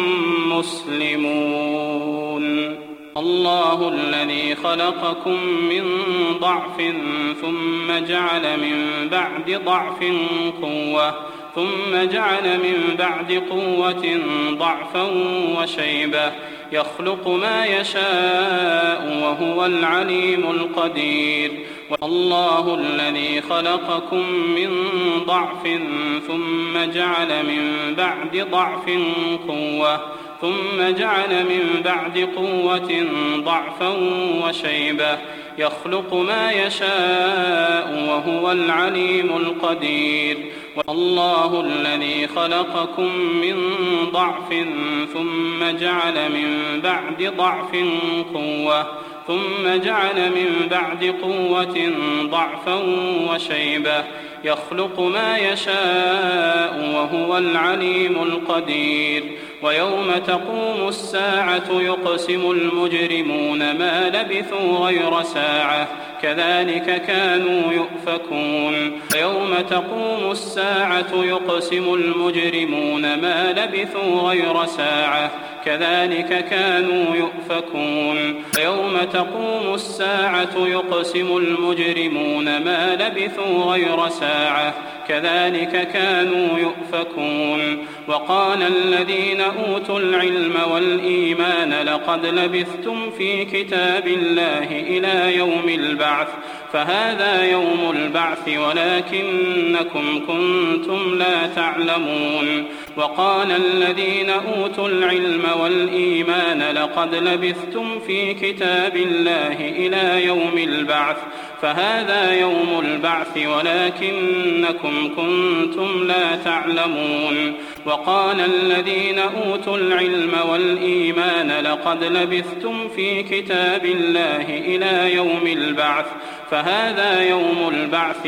مسلمون. الله الذي خلقكم من ضعف ثم جعل من بعد ضعف قوة ثم جعل من بعد قوة ضعفا وشيبة يخلق ما يشاء وهو العليم القدير. الله الذي خلقكم من ضعف ثم جعل من بعد ضعف قوة ثم جعل من بعد قوة ضعفا وشيبة يخلق ما يشاء وهو العليم القدير. الله الذي خلقكم من ضعف ثم جعل من بعد ضعف قوة ثم جعل من بعد قوة ضعفا وشيبة يخلق ما يشاء وهو العليم القدير. ويوم تقوم الساعة يقسم المجرمون ما لبثوا غير ساعة كذلك كانوا يؤفكون ويوم تقوم الساعة يقسم المجرمون ما لبثوا غير ساعة كذلك كانوا يؤفكون ويوم تقوم الساعة يقسم المجرمون ما لبثوا غير ساعة كذلك كانوا يؤفكون وقال الذين أوتوا العلم والإيمان لقد لبثتم في كتاب الله إلى يوم البعث فهذا يوم البعث ولكنكم كنتم لا تعلمون وقال الذين أوتوا العلم والإيمان لقد لبثتم في كتاب الله إلى يوم البعث فهذا يوم البعث ولكنكم كنتم لا تعلمون وقال الذين أوتوا العلم والإيمان لقد لبثتم في كتاب الله إلى يوم البعث فهذا يوم البعث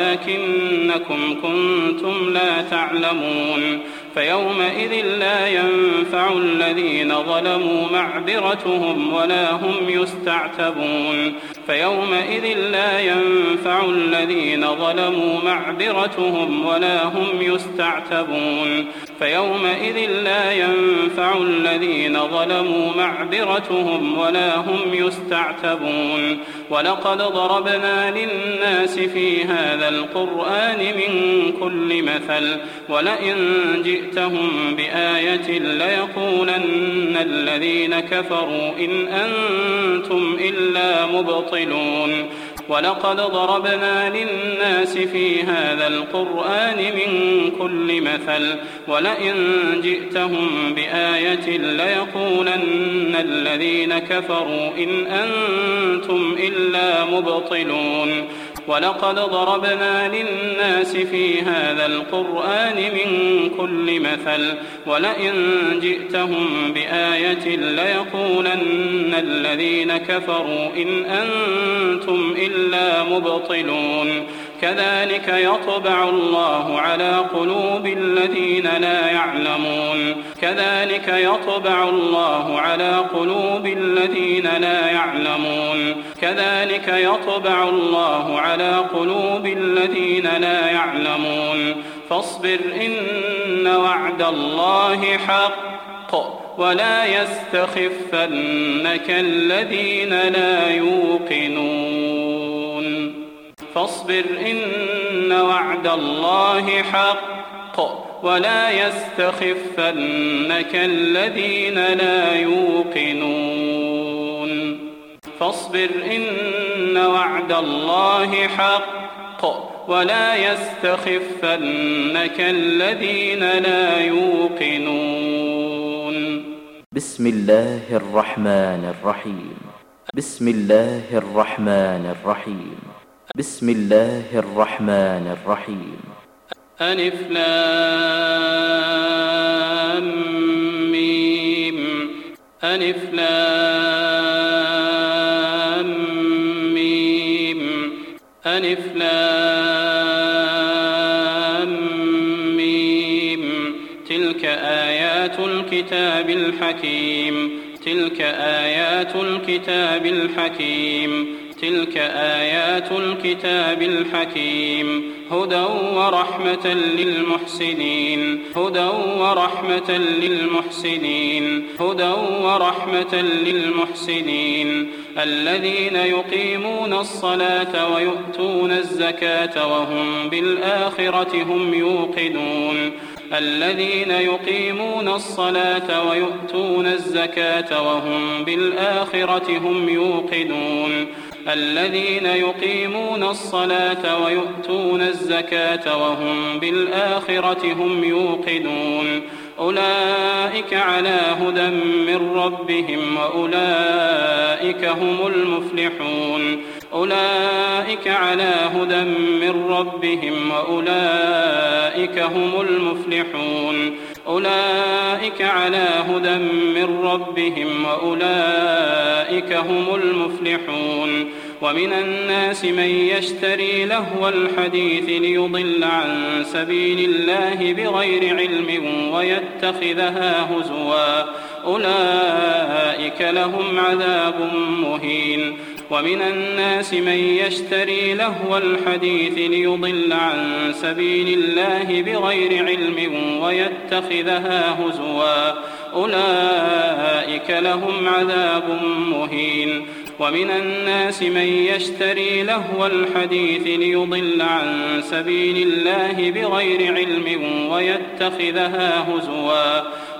ولكنكم كنتم لا تعلمون فيومئذ لا ينفع الذين ظلموا معذرتهم ولا هم يستعتبون فيومئذ لا ينفع الذين ظلموا معذرتهم ولا هم يستعتبون فيومئذ لا ينفع الذين ظلموا معذرتهم ولا هم يستعتبون ولقد ضربنا للناس في هذا القرآن من كل مثل ولئن جئتهم بآية ليقولن الذين كفروا إن أنتم إلا مبطلون ولقد ضربنا للناس في هذا القرآن من كل مثل ولئن جئتهم بآية ليقولن الذين كفروا إن أنتم إلا مبطلون ولقد ضربنا للناس في هذا القرآن من كل مثل ولئن جئتهم بآية ليقولن الذين كفروا إن أنتم إلا مبطلون كذلك يطبع الله على قلوب الذين لا يعلمون كذلك يطبع الله على قلوب الذين لا يعلمون كذلك يطبع الله على قلوب الذين لا يعلمون فاصبر إن وعد الله حق ولا يستخفنك الذين لا يوقنون فاصبر إن وعد الله حق ولا يستخفنك الذين لا يوقنون فاصبر إن وعد الله حق ولا يستخفنك الذين لا يوقنون بسم الله الرحمن الرحيم بسم الله الرحمن الرحيم بسم الله الرحمن الرحيم ألف لام ميم ألف لام ميم ألف لام ميم تلك آيات الكتاب الحكيم تلك آيات الكتاب الحكيم تلك آيات الكتاب الحكيم هدى ورحمة للمحسنين هدى ورحمة للمحسنين هدى ورحمة للمحسنين الذين يقيمون الصلاة ويؤتون الزكاة وهم بالآخرة هم يوقنون الذين يقيمون الصلاة ويؤتون الزكاة وهم بالآخرة هم يوقنون الذين يقيمون الصلاة ويؤتون الزكاة وهم بالآخرة هم يوقنون أولئك على هدى من ربهم وأولئك هم المفلحون أولئك على هدى من ربهم وأولئك هم المفلحون أولئك على هدى من ربهم وأولئك هم المفلحون ومن الناس من يشتري لهو الحديث ليضل عن سبيل الله بغير علم ويتخذها هزوا أولئك لهم عذاب مهين ومن الناس من يشتري لهو الحديث ليضل عن سبيل الله بغير علم ويتخذها هزوا أولئك لهم عذاب مهين ومن الناس من يشتري لهو الحديث ليضل عن سبيل الله بغير علم ويتخذها هزوا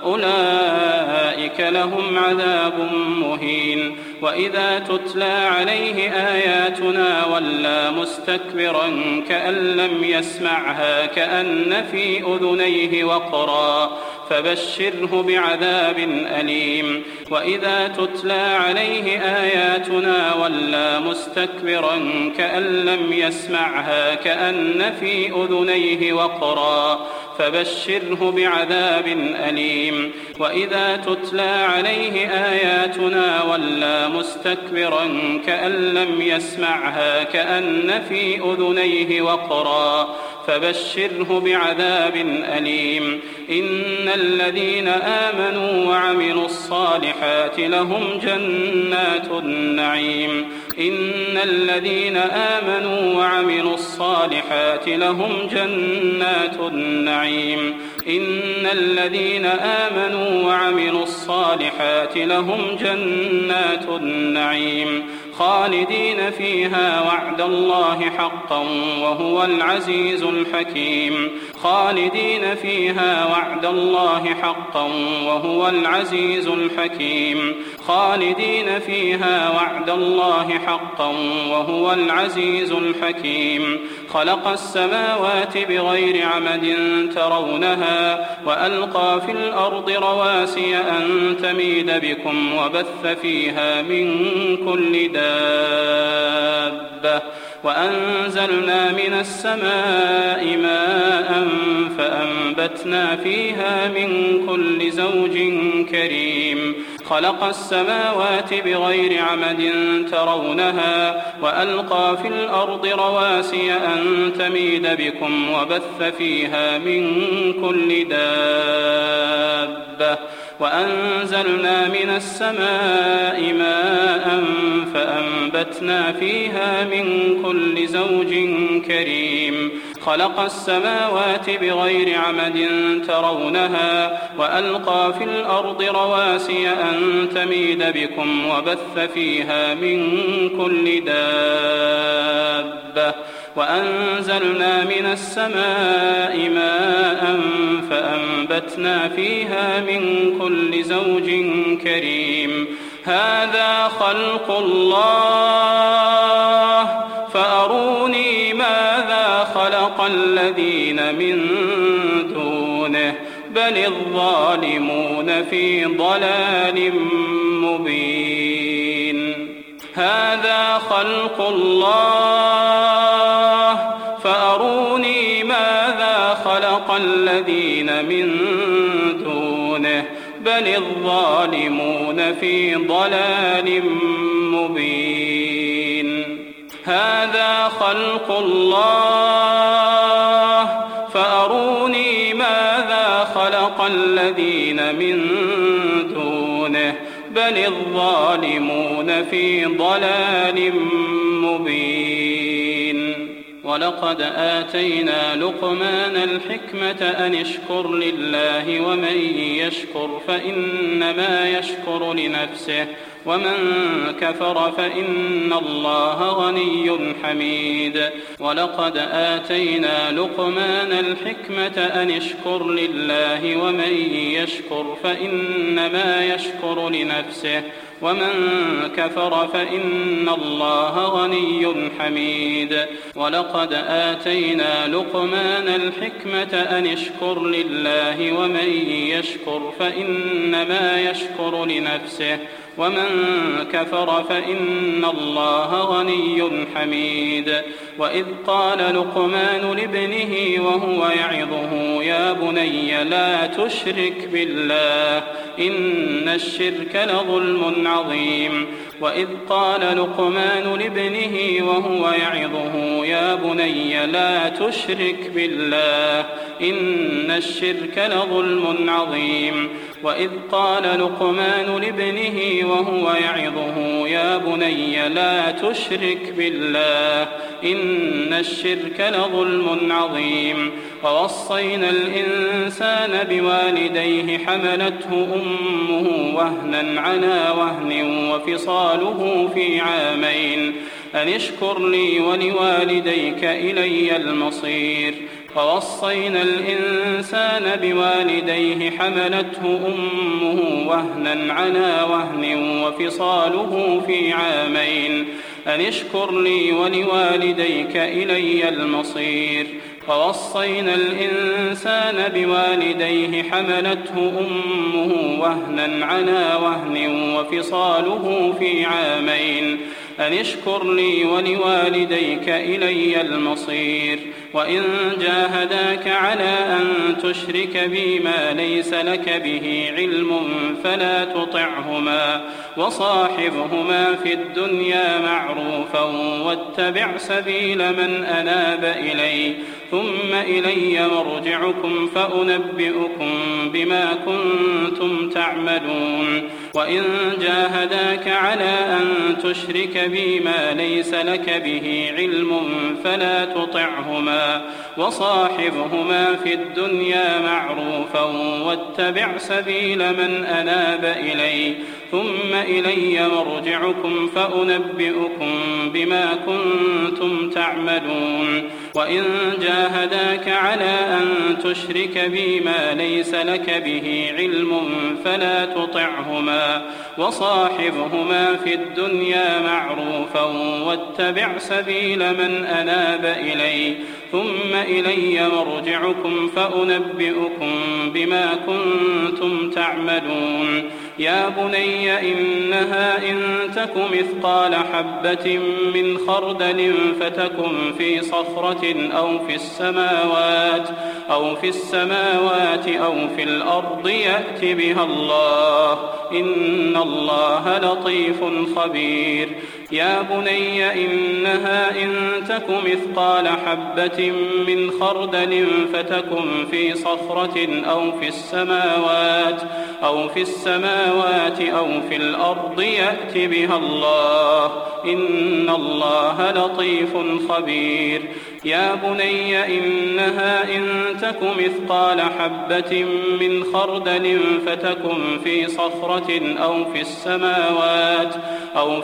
أولئك لهم عذاب مهين وإذا تتلى عليه آياتنا ولى مستكبرا كأن لم يسمعها كأن في أذنيه وقرا فبشره بعذاب أليم وإذا تتلى عليه آياتنا ولى مستكبرا كأن لم يسمعها كأن في أذنيه وقرا فبشره بعذاب أليم وإذا تتلى عليه آياتنا ولى مستكبرا كأن لم يسمعها كأن في أذنيه وقرا فبشره بعذاب أليم إن الذين آمنوا وعملوا الصالحات لهم جنات النعيم إن الذين آمنوا وعملوا الصالحات لهم جنات النعيم إن الذين آمنوا وعملوا الصالحات لهم جنات النعيم خالدين فيها وعد الله حقا وهو العزيز الحكيم خالدين فيها وعد الله حقا وهو العزيز الحكيم خالدين فيها وعد الله حقا وهو العزيز الحكيم خلق السماوات بغير عمد ترونها وألقى في الأرض رواسي أن تميد بكم وبث فيها من كل دابة وأنزلنا من السماء ماء فأنبتنا فيها من كل زوج كريم خلق السماوات بغير عمد ترونها وألقى في الأرض رواسي أن تميد بكم وبث فيها من كل دابة وأنزلنا من السماء ماء فأنبتنا فيها من كل زوج كريم خلق السماوات بغير عمد ترونها وألقى في الأرض رواسي أن تميد بكم وبث فيها من كل دابة وأنزلنا من السماء ماء فأنبتنا فيها من كل زوج كريم هذا خلق الله فأروني ماذا خلق الذين من دونه بل الظالمون في ضلال مبين هذا خلق الله فأروني ماذا خلق الذين من دونه بل الظالمون في ضلال مبين هذا خلق الله فأروني ماذا خلق الذين من دونه بل الظالمون في ضلال مبين ولقد آتينا لقمان الحكمة أن اشكر لله ومن يشكر فإنما يشكر لنفسه ومن كفر فإن الله غني حميد ولقد آتينا لقمان الحكمة أن اشكر لله ومن يشكر فإنما يشكر لنفسه ومن كفر فإن الله غني حميد ولقد آتينا لقمان الحكمة أن اشكر لله ومن يشكر فإنما يشكر لنفسه ومن كفر فإن الله غني حميد وإذ قال لقمان لابنه وهو يعظه يا بني لا تشرك بالله إن الشرك لظلم عظيم وإذ قال لقمان لابنه وهو يعظه يا بني لا تشرك بالله إن الشرك لظلم عظيم وإذ قال لقمان لابنه وهو يعظه يا بني لا تشرك بالله إن الشرك لظلم عظيم ووصينا الإنسان بوالديه حملته أمه وهنا على وهن وفصاله في عامين أن اشكر لي ولوالديك إلي المصير ووصينا الإنسان بوالديه حملته أمه وهنا على وهن وفصاله في عامين أن اشكر لي ولوالديك إلي المصير ووصينا الإنسان بوالديه حملته أمه وهنا على وهن وفصاله في عامين أن اشكر لي ولوالديك إلي المصير وإن جاهداك على أن تشرك بي ما ليس لك به علم فلا تطعهما وصاحبهما في الدنيا معروفا واتبع سبيل من أناب إلي ثم إلي مرجعكم فأنبئكم بما كنتم تعملون وإن جاهداك على أن تشرك بي ما ليس لك به علم فلا تطعهما وصاحبهما في الدنيا معروفا واتبع سبيل من أناب إلي ثم إلي مرجعكم فأنبئكم بما كنتم تعملون وإن جاهداك على أن تشرك بي ما ليس لك به علم فلا تطعهما وصاحبهما في الدنيا معروفا واتبع سبيل من أناب إلي ثم إلي مرجعكم فأنبئكم بما كنتم تعملون يا بني إنها إن تك مثقال حبة من خردل فتكن في صخرة أو في السماوات أو في الأرض يأت بها الله إن الله لطيف خبير يا بني إنها إن تك مثقال حبة من خردل فتكن في صخرة أو في السماوات أو في الأرض يأت بها الله إن الله لطيف خبير يا بني إنها إن تك مثقال حبة من خردل فتكن في صخرة أو في السماوات أو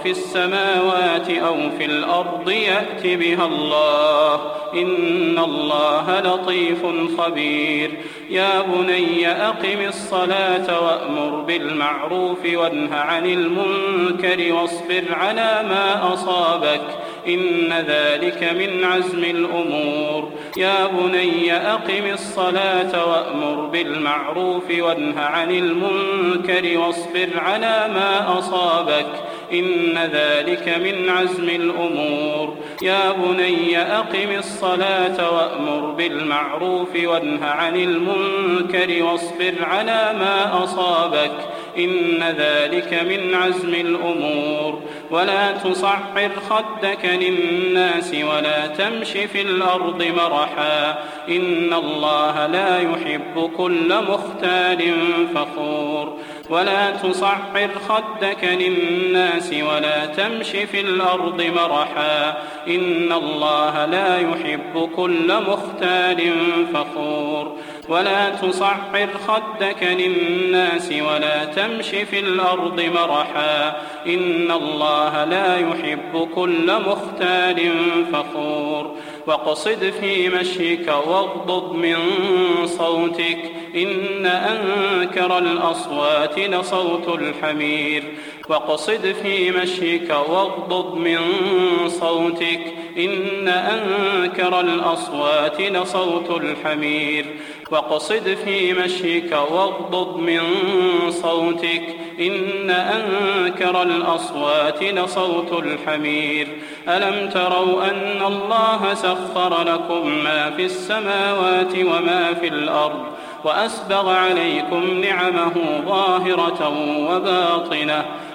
في الأرض يأت بها الله إن الله لطيف خبير يا بني أقم الصلاة وأمر بالمعروف وانه عن المنكر واصبر على ما أصابك إن ذلك من عزم الأمور يا بني أقم الصلاة وأمر بالمعروف وانه عن المنكر واصبر على ما أصابك إن ذلك من عزم الأمور يا بني أقم الصلاة وأمر بالمعروف وانه عن المنكر واصبر على ما أصابك إن ذلك من عزم الأمور ولا تصعر خدك للناس ولا تمش في الأرض مرحا إن الله لا يحب كل مختال فخور ولا تصعر خدك للناس ولا تمش في الأرض مرحا إن الله لا يحب كل مختال فخور ولا تصعر خدك للناس ولا تمش في الأرض مرحا إن الله لا يحب كل مختال فخور واقصد في مشيك واغضض من صوتك إن أنكر الأصوات لصوت الحمير واقصد في مشيك واغضض من صوتك إن أنكر الأصوات لصوت الحمير واقصد في مشيك واغضض من صوتك إن أنكر الأصوات لصوت الحمير ألم تروا أن الله سخر لكم ما في السماوات وما في الأرض وأسبغ عليكم نعمه ظاهرة وباطنة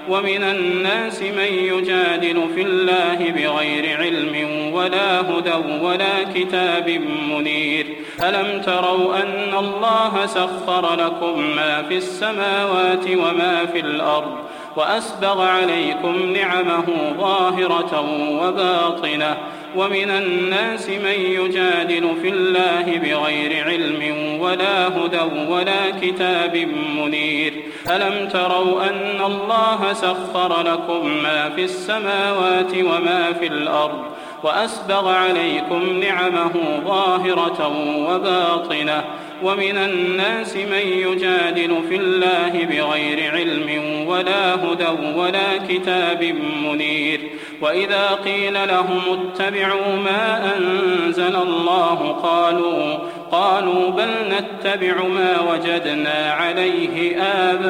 ومن الناس من يجادل في الله بغير علم ولا هدى ولا كتاب منير ألم تروا أن الله سخر لكم ما في السماوات وما في الأرض وأسبغ عليكم نعمه ظاهرة وباطنة ومن الناس من يجادل في الله بغير علم ولا هدى ولا كتاب منير ألم تروا أن الله سخر لكم ما في السماوات وما في الأرض وأسبغ عليكم نعمه ظاهرة وباطنة ومن الناس من يجادل في الله بغير علم ولا هدى ولا كتاب منير وإذا قيل لهم اتبعوا ما أنزل الله قالوا بل نتبع ما وجدنا عليه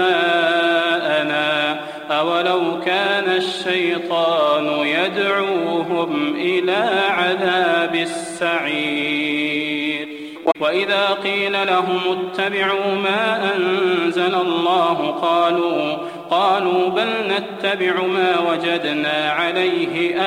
آباءنا أولو كان الشيطان يدعوهم إلى عذاب السعير وإذا قيل لهم اتبعوا ما أنزل الله قالوا بل نتبع ما وجدنا عليه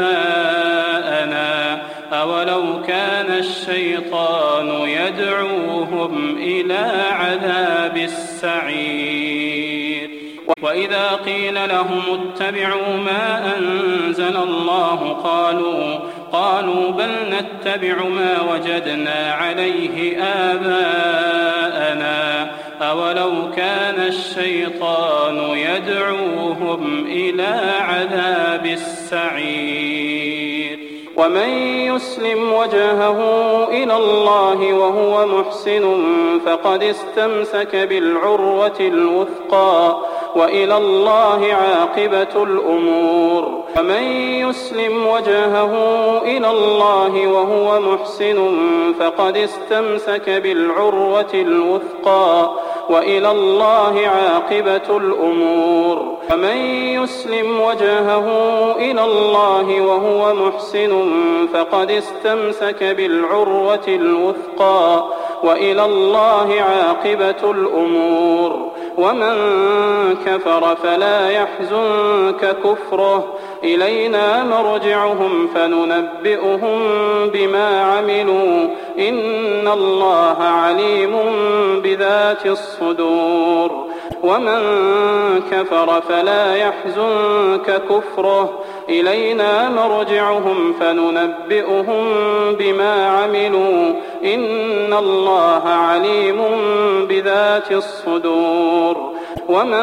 آباءنا أولو كان الشيطان يدعوهم إلى عذاب السعير وإذا قيل لهم اتبعوا ما أنزل الله قالوا بل نتبع ما وجدنا عليه آباءنا أولو كان الشيطان يدعوهم إلى عذاب السعير ومن يسلم وجهه إلى الله وهو محسن فقد استمسك بالعروة الوثقى وإلى الله عاقبة الأمور ومن يسلم وجهه إلى الله وهو محسن فقد استمسك بالعروة الوثقى وإلى الله عاقبة الأمور ومن يسلم وجهه إلى الله وهو محسن فقد استمسك بالعروة الوثقى وإلى الله عاقبة الأمور ومن كفر فلا يحزنك كفره إلينا مرجعهم فننبئهم بما عملوا إن الله عليم بذات الصدور ومن كفر فلا يحزنك كفره إلينا مرجعهم فننبئهم بما عملوا إن الله عليم بذات الصدور ومن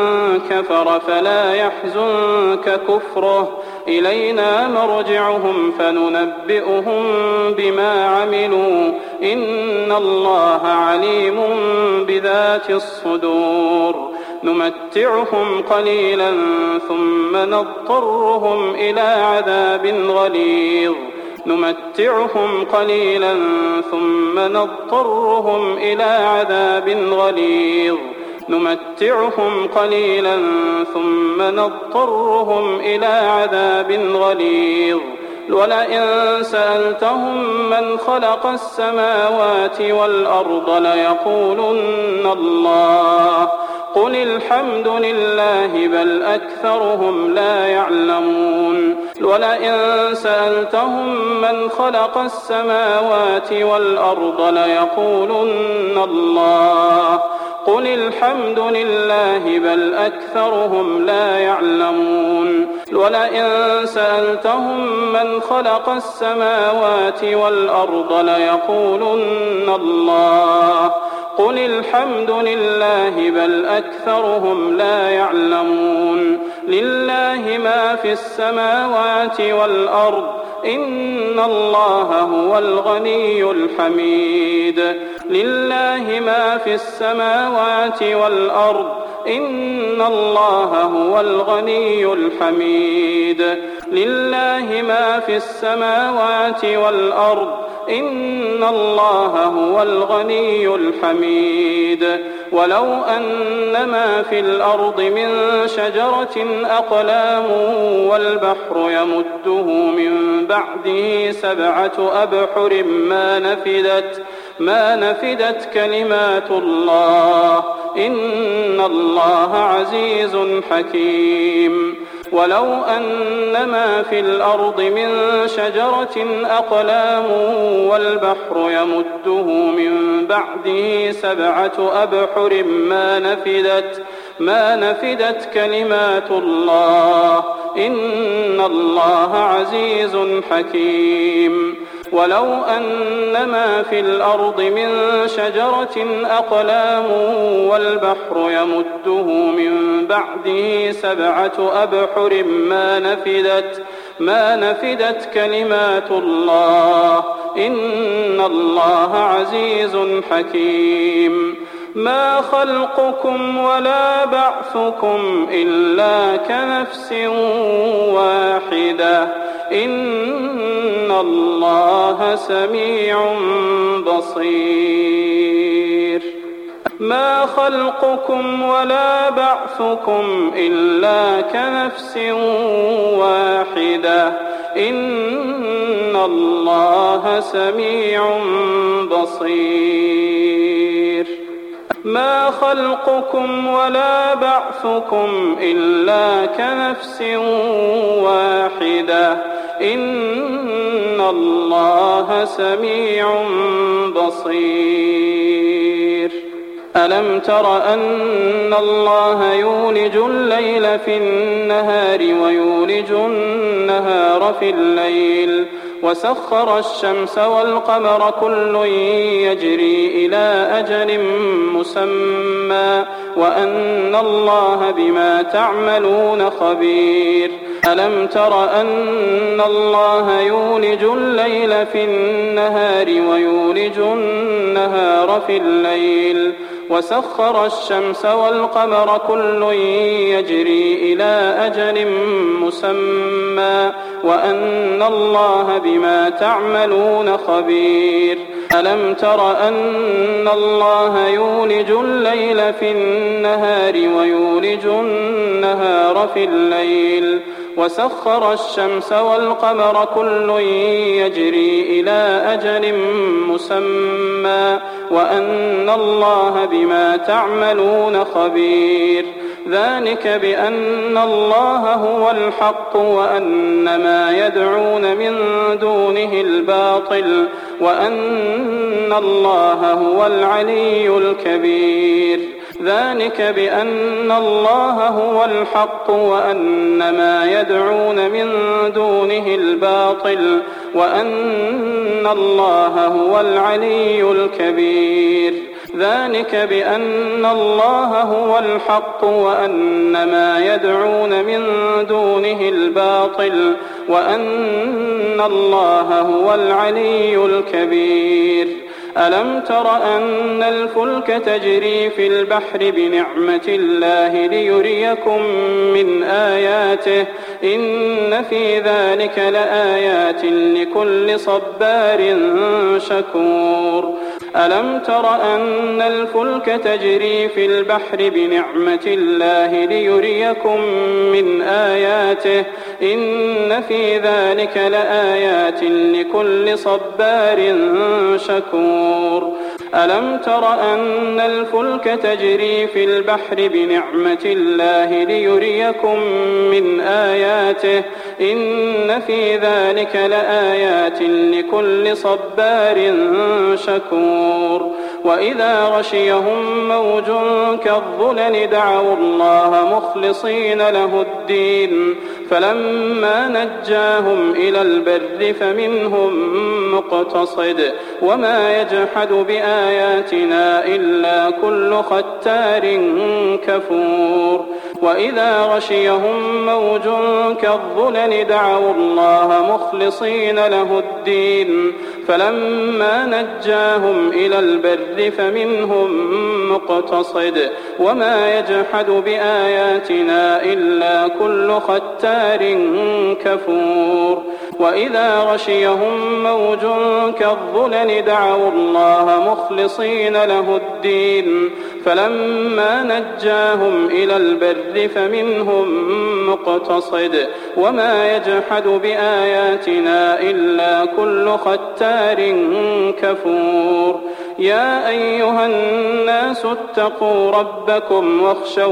كفر فلا يحزنك كفره إلينا مرجعهم فننبئهم بما عملوا إن الله عليم بذات الصدور نمتعهم قليلا ثم نضطرهم إلى عذاب غليظ نمتعهم قليلا ثم نضطرهم إلى عذاب غليظ نمتعهم قليلا ثم نضطرهم إلى عذاب غليظ ولئن سألتهم من خلق السماوات والأرض ليقولن الله قل الحمد لله بل أكثرهم لا يعلمون ولئن سألتهم من خلق السماوات والأرض ليقولن الله قل الحمد لله بل أكثرهم لا يعلمون ولئن سألتهم من خلق السماوات والأرض ليقولن الله قل الحمد لله بل أكثرهم لا يعلمون لله ما في السماوات والأرض إن الله هو الغني الحميد لله ما في السماوات والأرض إن الله هو الغني الحميد لله ما في السماوات والأرض إن الله هو الغني الحميد ولو أن ما في الأرض من شجرة أقلام والبحر يمده من بعده 7 أبحر ما نفدت كلمات الله إن الله عزيز حكيم ولو أن ما في الأرض من شجرة أقلام والبحر يمده من بعده 7 أبحر ما نفدت كلمات الله إن الله عزيز حكيم ولو أن ما في الأرض من شجرة أقلام والبحر يمده من بعده 7 أبحر ما نفدت كلمات الله إن الله عزيز حكيم ما خلقكم ولا بعثكم إلا كنفس واحدة إن الله سميع بصير ما خلقكم ولا بعثكم إلا كنفس واحدة إن الله سميع بصير ما خلقكم ولا بعثكم إلا كنفس واحدة إن الله سميع بصير ألم تر أن الله يولج الليل في النهار ويولج النهار في الليل وسخر الشمس والقمر كل يجري إلى أجل مسمى وأن الله بما تعملون خبير ألم تر أن الله يولج الليل في النهار ويولج النهار في الليل وسخر الشمس والقمر كل يجري إلى أجل مسمى وأن الله بما تعملون خبير ألم تر أن الله يولج الليل في النهار ويولج النهار في الليل وسخر الشمس والقمر كل يجري إلى أجل مسمى وأن الله بما تعملون خبير ذلك بأن الله هو الحق وأن ما يدعون من دونه الباطل وأن الله هو العلي الكبير ذلك بأن الله هو الحق وأن ما يدعون من دونه الباطل وأن الله هو العلي الكبير ذلك بأن الله هو الحق وأن ما يدعون من دونه الباطل وأن الله هو العلي الكبير ألم تر أن الفلك تجري في البحر بنعمة الله ليريكم من آياته إن في ذلك لآيات لكل صبار شكور ألم تر أن الفلك تجري في البحر بنعمة الله ليريكم من آياته إن في ذلك لآيات لكل صبار شكور ألم تر أن الفلك تجري في البحر بنعمة الله ليريكم من آياته إن في ذلك لآيات لكل صبار شكور وإذا غشيهم موج كالظلل دعوا الله مخلصين له الدين فلما نجاهم إلى البر فمنهم مقتصد وما يجحد بآياتنا إلا كل ختار كفور وإذا غشيهم موج كالظلل دعوا الله مخلصين له الدين فلما نجاهم إلى البر فمنهم مقتصد وما يجحد بآياتنا إلا كل ختار كفور وإذا غشيهم موج كالظلل دعوا الله مخلصين له الدين فلما نجاهم إلى البر فمنهم مقتصد وما يجحد بآياتنا إلا كل ختار كفور يا أيها الناس اتقوا ربكم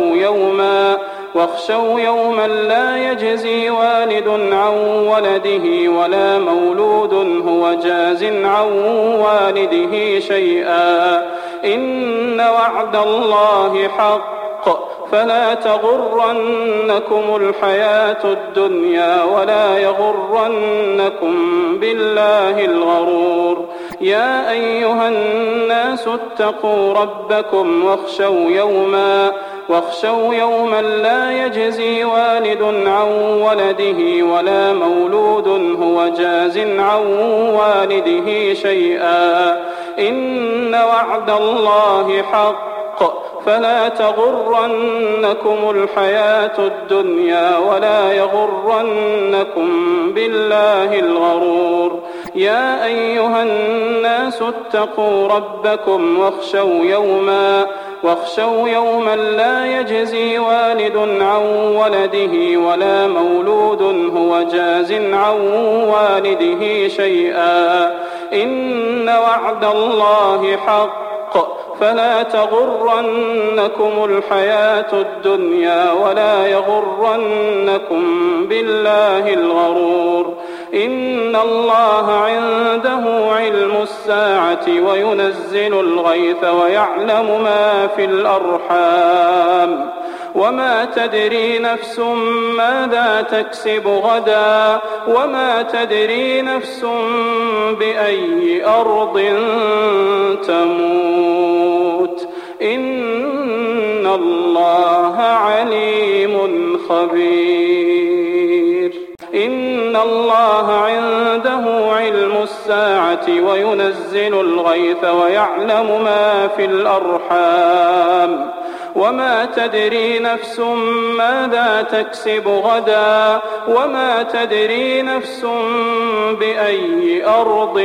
واخشوا يوما لا يجزي والد عن ولده ولا مولود هو جاز عن والده شيئا إن وعد الله حق فلا تغرنكم الحياة الدنيا ولا يغرنكم بالله الغرور يا أيها الناس اتقوا ربكم واخشوا يوما لا يجزي والد عن ولده ولا مولود هو جاز عن والده شيئا إن وعد الله حق فلا تغرنكم الحياة الدنيا ولا يغرنكم بالله الغرور يا أيها الناس اتقوا ربكم واخشوا يوما لا يجزي والد عن ولده ولا مولود هو جاز عن والده شيئا إن وعد الله حق فلا تغرنكم الحياة الدنيا ولا يغرنكم بالله الغرور إن الله عنده علم الساعة وينزل الغيث ويعلم ما في الأرحام وما تدري نفس ماذا تكسب غدا وما تدري نفس بأي أرض تموت إن الله عليم خبير إن الله عنده علم الساعة وينزل الغيث ويعلم ما في الأرحام وما تدري نفس ماذا تكسب غدا وما تدري نفس بأي أرض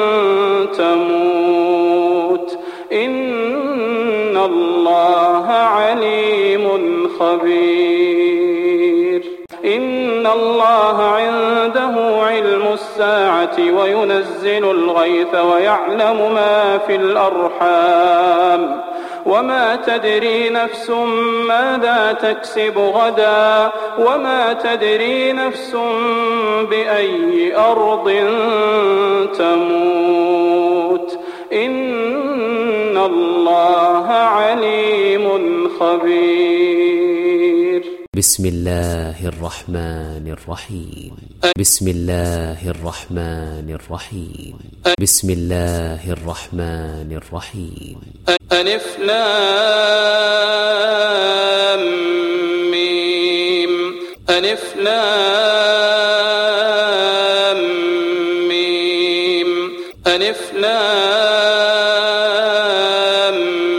تموت إن الله عليم خبير إن الله عنده علم الساعة وينزل الغيث ويعلم ما في الأرحام وما تدري نفس ماذا تكسب غدا وما تدري نفس بأي أرض تموت إن الله عليم خبير بسم الله الرحمن الرحيم بسم الله الرحمن الرحيم بسم الله الرحمن الرحيم ألف لام ميم ألف لام ميم ألف لام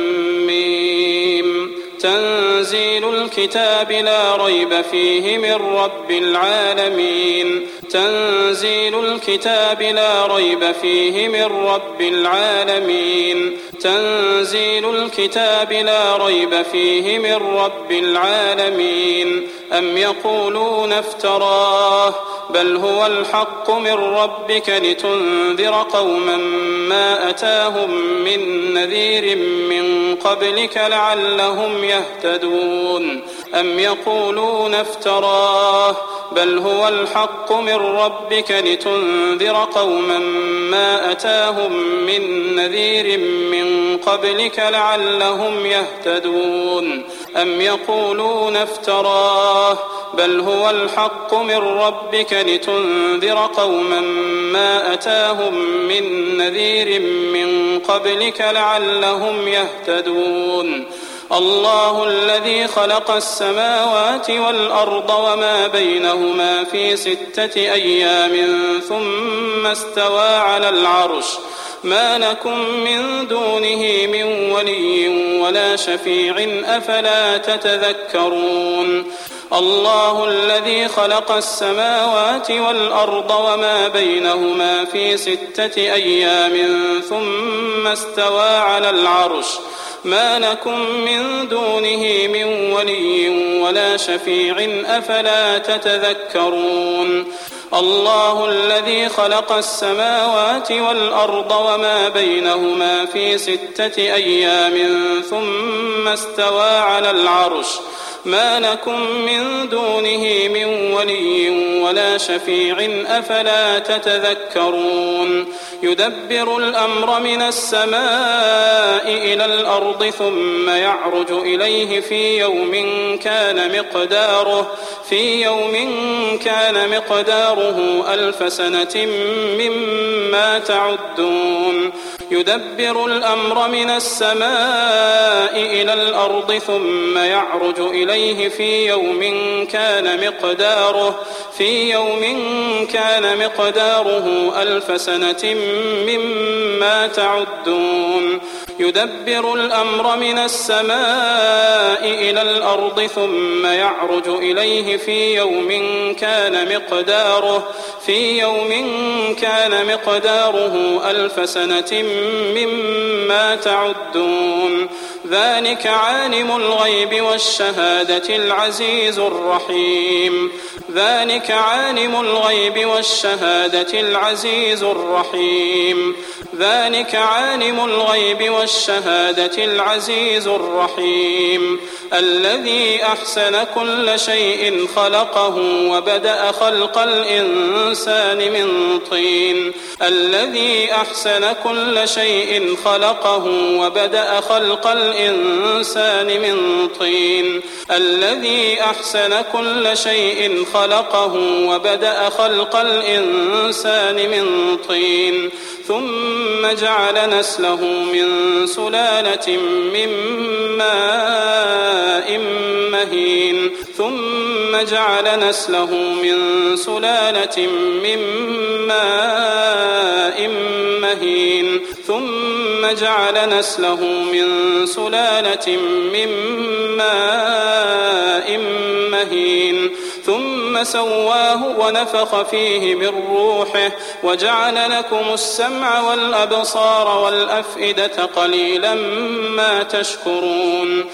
ميم تنزيل الكتاب لا ريب فيه من رب العالمين تنزيل الكتاب لا ريب فيه من رب العالمين تنزيل الكتاب لا ريب فيه من رب العالمين أم يقولون افتراه بل هو الحق من ربك لتنذر قوما ما أتاهم من نذير من قبلك لعلهم يهتدون أم يقولون افتراه بل هو الحق من ربك لتنذر قوما ما أتاهم من نذير من قبلك لعلهم يهتدون أم يقولون افتراه بل هو الحق من ربك لتنذر قوما ما أتاهم من نذير من قبلك لعلهم يهتدون الله الذي خلق السماوات والأرض وما بينهما في 6 أيام ثم استوى على العرش ما لكم من دونه من ولي ولا شفيع أفلا تتذكرون الله الذي خلق السماوات والأرض وما بينهما في 6 أيام ثم استوى على العرش ما لكم من دونه من ولي ولا شفيع أفلا تتذكرون الله الذي خلق السماوات والأرض وما بينهما في 6 أيام ثم استوى على العرش ما لكم من دونه من ولي ولا شفيع أفلا تتذكرون يدبر الأمر من السماء إلى الأرض ثم يعرج إليه في يوم كان مقداره 1000 سنة مما تعدون يدبر الأمر من السماء إلى الأرض ثم يعرج إليه في يوم كان مقداره 1000 سنة مما تعدون يدبر الأمر من السماء إلى الأرض ثم يعرج إليه في يوم كان مقداره 1000 سنة مما تعدون ذلك عالم الغيب والشهادة العزيز الرحيم الذي أحسن كل شيء خلقه وبدأ خلق الإنسان من طين ثم جعل نسله من سلالة من ماء مهين ثم جعل نسله من سلالة من ماء مهين ثم سواه ونفخ فيه من روحه وجعل لكم السمع والأبصار والأفئدة قليلا ما تشكرون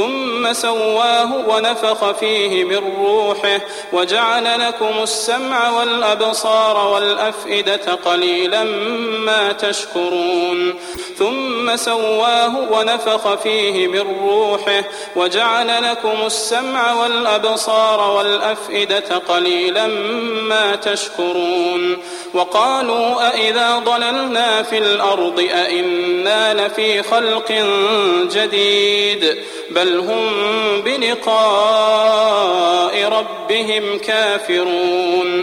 وقالوا أإذا ضللنا في الأرض أإنا لفي خلق جديد بل هم بلقاء ربهم كافرون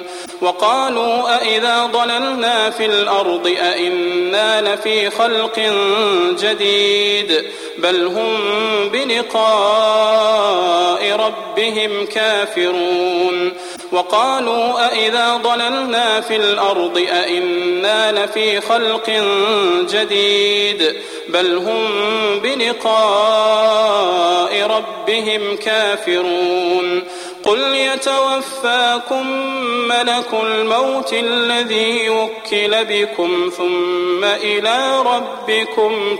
وقالوا أإذا ضللنا في الأرض أإنا لفي خلق جديد بل هم بلقاء ربهم كافرون قل يتوفاكم ملك الموت الذي وكل بكم ثم إلى ربكم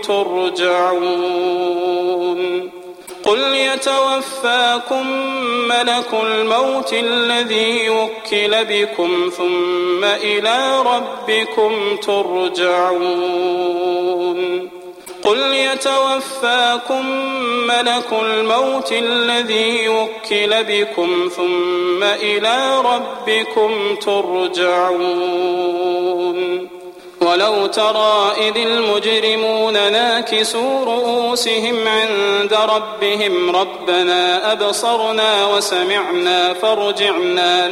ترجعون ولو ترى إذ المجرمون ناكسوا رؤوسهم عند ربهم ربنا أبصرنا وسمعنا فارجعنا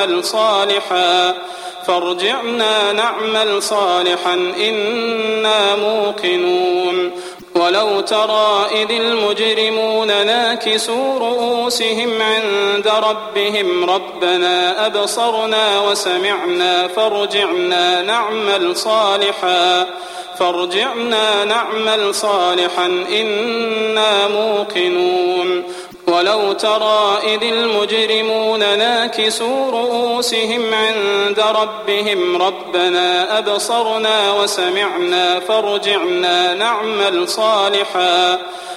نعمل صالحا إنا موقنون ولو ترى إذ المجرمون ناكسوا رؤوسهم عند ربهم ربنا أبصرنا وسمعنا فارجعنا نعمل صالحا إنا موقنون ولو ترى إذ المجرمون ناكسوا رؤوسهم عند ربهم ربنا أبصرنا وسمعنا فارجعنا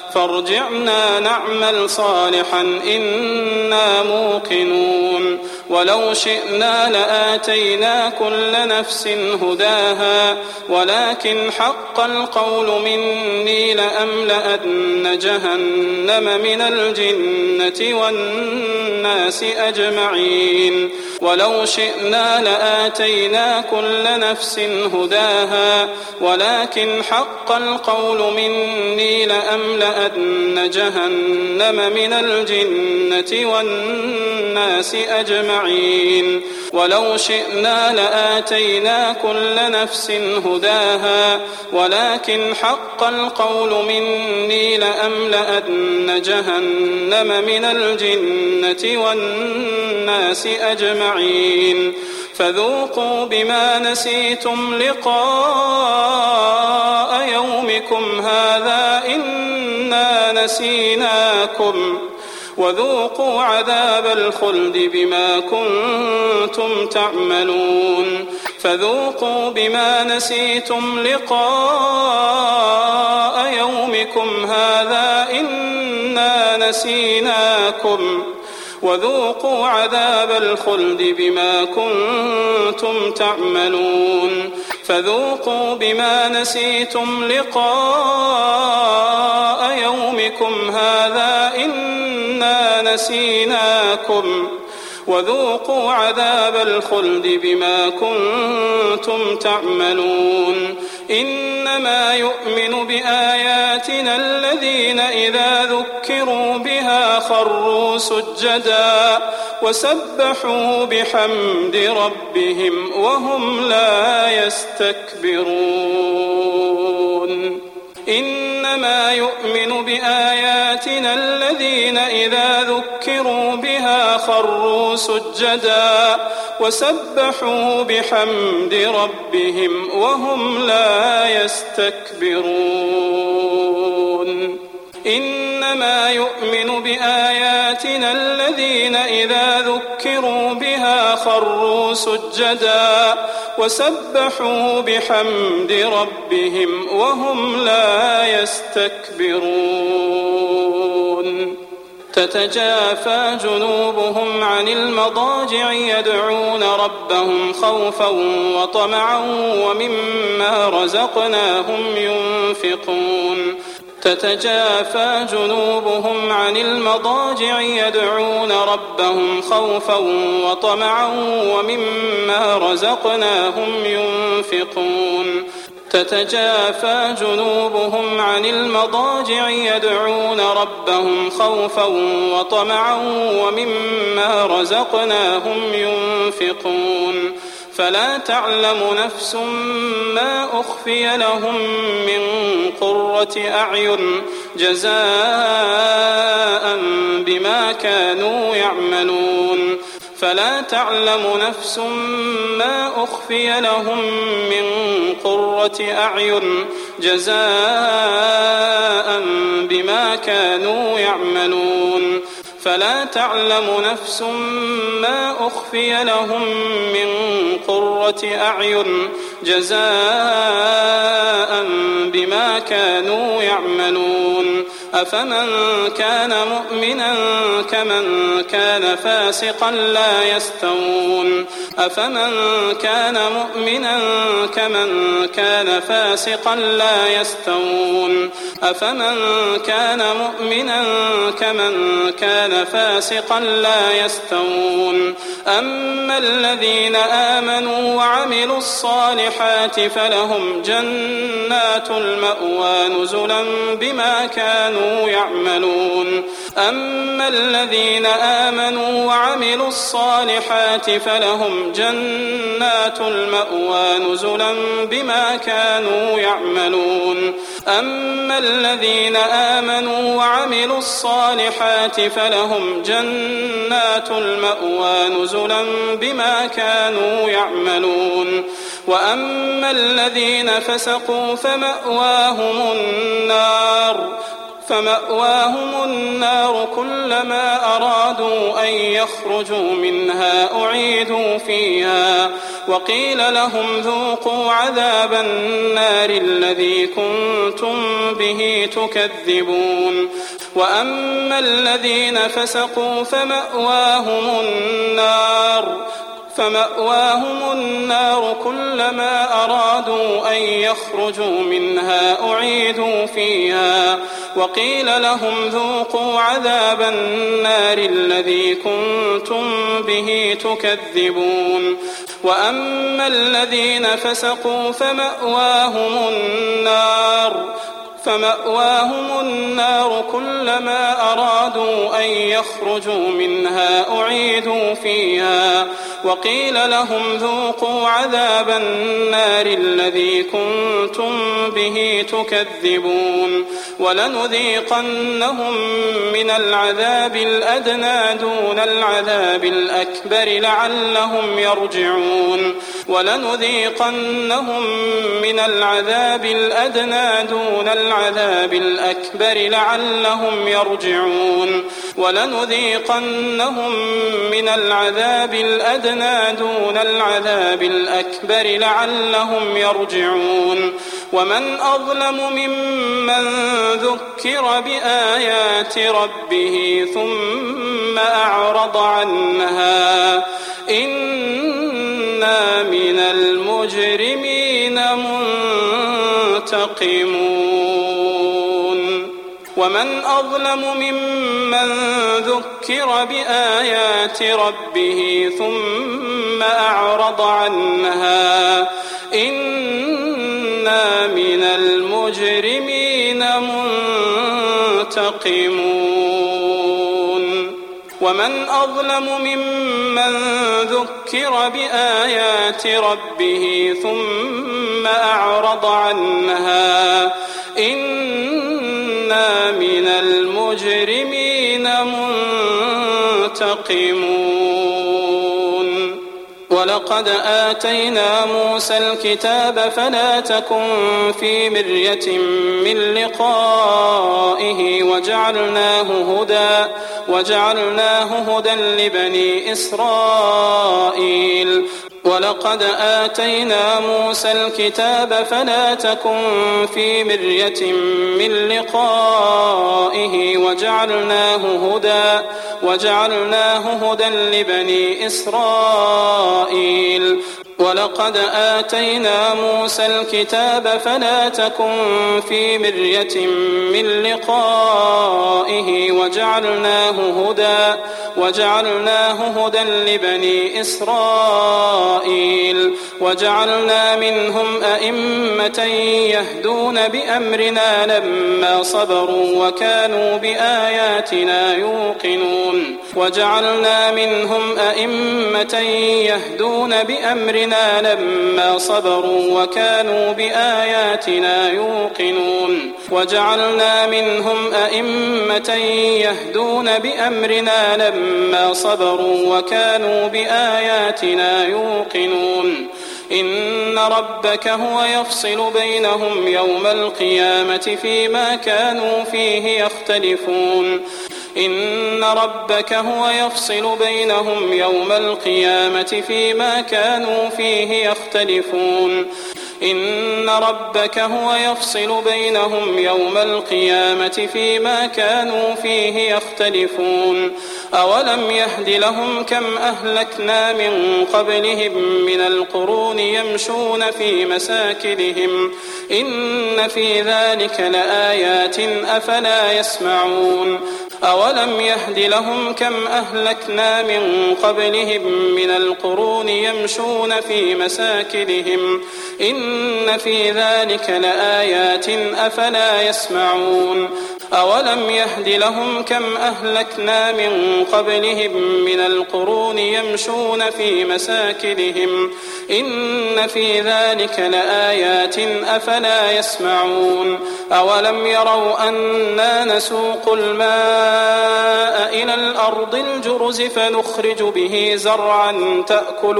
نعمل صالحا إنا موقنون ولو شئنا لآتينا كل نفس هداها ولكن حق القول مني لأملأن جهنم من الجنة والناس أجمعين ولو شئنا لآتينا كل نفس هداها ولكن حق القول مني لأملأن جهنم من الجنة والناس أجمعين ولو شئنا لآتينا كل نفس هداها ولكن حق القول مني لأملأن جهنم من الجنة والناس أجمعين فذوقوا بما نسيتم لقاء يومكم هذا إنا نسيناكم وذوقوا عذاب الخلد بما كنتم تعملون فذوقوا بما نسيتم لقاء يومكم هذا إنا نسيناكم وذوقوا عذاب الخلد بما كنتم تعملون فذوقوا بما نسيتم لقاء يومكم هذا إنا نسيناكم وذوقوا عذاب الخلد بما كنتم تعملون إنما يؤمن بآياتنا الذين إذا ذكروا بها خروا سجدا وسبحوا بحمد ربهم وهم لا يستكبرون إنما يؤمن بآياتنا الذين إذا ذكروا بها خروا سجدا وسبحوا بحمد ربهم وهم لا يستكبرون إنما يؤمن بآياتنا الذين إذا ذكروا بها خروا سجدا وسبحوا بحمد ربهم وهم لا يستكبرون تتجافى جنوبهم عن المضاجع يدعون ربهم خوفا وطمعا ومما رزقناهم ينفقون تتجافى جنوبهم عن المضاجع يدعون ربهم خوفا وطمعا ومما رزقناهم ينفقون تتجافى جنوبهم عن المضاجع يدعون ربهم خوفا وطمعا ومما رزقناهم ينفقون فلا تعلم نفس ما أخفي لهم من قرة أعين جزاء بما كانوا يعملون فلا تعلم نفس ما أخفي لهم من قرة أعين جزاء بما كانوا يعملون فلا تعلم نفس ما أخفي لهم من قرة أعين جزاء بما كانوا يعملون أفمن كان مؤمنا كمن كان فاسقا لا يستوون أفمن كان مؤمنا كمن كان فاسقا لا يستوون أفمن كان مؤمنا كمن كان فاسقا لا يستوون أما الذين آمنوا وعملوا الصالحات فلهم جنات المأوى نزلا بما كانوا يعملون أما الذين آمنوا وعملوا الصالحات فلهم جنات المأوى نزلا بما كانوا يعملون أما الذين آمنوا وعملوا الصالحات فلهم جنات المأوى نزلا بما كانوا يعملون وأما الذين فسقوا فمأواهم النار كلما أرادوا أن يخرجوا منها أعيدوا فيها وقيل لهم ذوقوا عذاب النار الذي كنتم به تكذبون وأما الذين فسقوا فمأواهم النار كلما أرادوا أن يخرجوا منها أعيدوا فيها وقيل لهم ذوقوا عذاب النار الذي كنتم به تكذبون وأما الذين فسقوا فمأواهم النار كلما أرادوا أن يخرجوا منها أعيدوا فيها وقيل لهم ذوقوا عذاب النار الذي كنتم به تكذبون ولنذيقنهم من العذاب الأدنى دون العذاب الأكبر لعلهم يرجعون ولنذيقنهم من العذاب الأدنى دون العذاب الأكبر لعلهم يرجعون ولنذيقنهم من العذاب الأدنى دون العذاب الأكبر لعلهم يرجعون ومن أظلم ممن ذكر بآيات ربه ثم أعرض عنها إنا من المجرمين منتقمون ومن أظلم ممن ذكر بآيات ربه ثم أعرض عنها إنا من المجرمين منتقمون ومن أظلم ممن ذكر بآيات ربه ثم أعرض عنها إنا من المجرمين منتقمون ولقد آتينا موسى الكتاب فلا تكن في مرية من لقائه وجعلناه هدى لبني إسرائيل ولقد آتينا موسى الكتاب فلا تكن في مرية من لقائه وجعلناه هدى لبني إسرائيل ولقد آتينا موسى الكتاب فلا تكن في مرية من لقائه وجعلناه هدى لبني إسرائيل وجعلنا منهم أئمة يهدون بأمرنا لما صبروا وكانوا بآياتنا يوقنون وجعلنا منهم أئمة يهدون بأمرنا لما صبروا وكانوا بآياتنا يوقنون وجعلنا منهم أئمة يهدون بأمرنا لما صبروا وكانوا بآياتنا يوقنون إن ربك هو يفصل بينهم يوم القيامة فيما كانوا فيه يختلفون إن ربك هو يفصل بينهم يوم القيامة فيما كانوا فيه يختلفون إن ربك هو يفصل بينهم يوم القيامة فيما كانوا فيه يختلفون أولم يهد لهم كم أهلكنا من قبلهم من القرون يمشون في مساكنهم إن في ذلك لآيات أفلا يسمعون أولم يهد لهم كم أهلكنا من قبلهم من القرون يمشون في مساكنهم إن في ذلك لآيات أفلا يسمعون أولم يهد لهم كم أهلكنا من قبلهم من القرون يمشون في مساكنهم إن في ذلك لآيات أفلا يسمعون أولم يروا أنا نسوق الماء إلى الأرض الجرز فنخرج به زرعا تأكل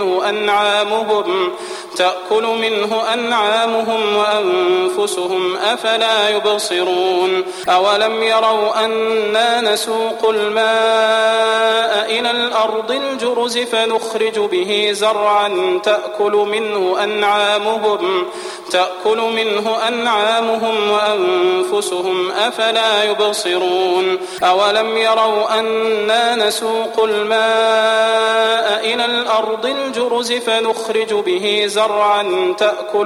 منه أنعامهم وأنفسهم أفلا يبصرون أولم يروا أنا نسوق الماء إلى الأرض الجرز فنخرج به زرعا تأكل منه أنعامهم وأنفسهم أفلا يبصرون أولم يروا أنا نسوق الماء إلى الأرض الجرز فنخرج به زرعا تأكل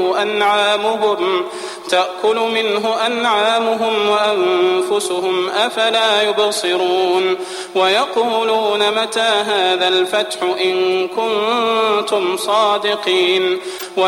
منه أنعامهم وأنفسهم أفلا يبصرون ويقولون متى هذا الفتح إن كنتم صادقين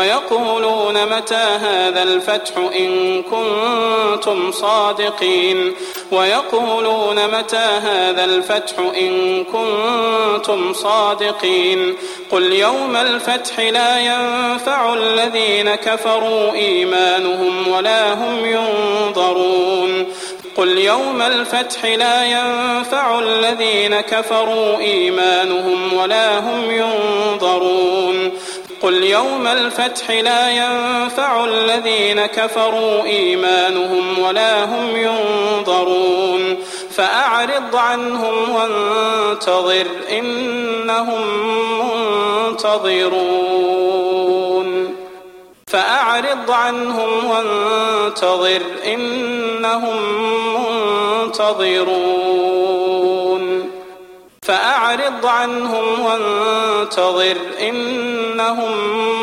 قل يوم الفتح لا ينفع الذين كفروا إيمانهم ولا هم ينظرون قل يوم الفتح لا ينفع الذين كفروا إيمانهم ولا هم ينظرون قل يوم الفتح لا ينفع الذين كفروا إيمانهم ولا هم ينظرون فأعرض عنهم وانتظر إنهم منتظرون فأعرض عنهم وانتظر إنهم منتظرون فأعرض عنهم وانتظر إنهم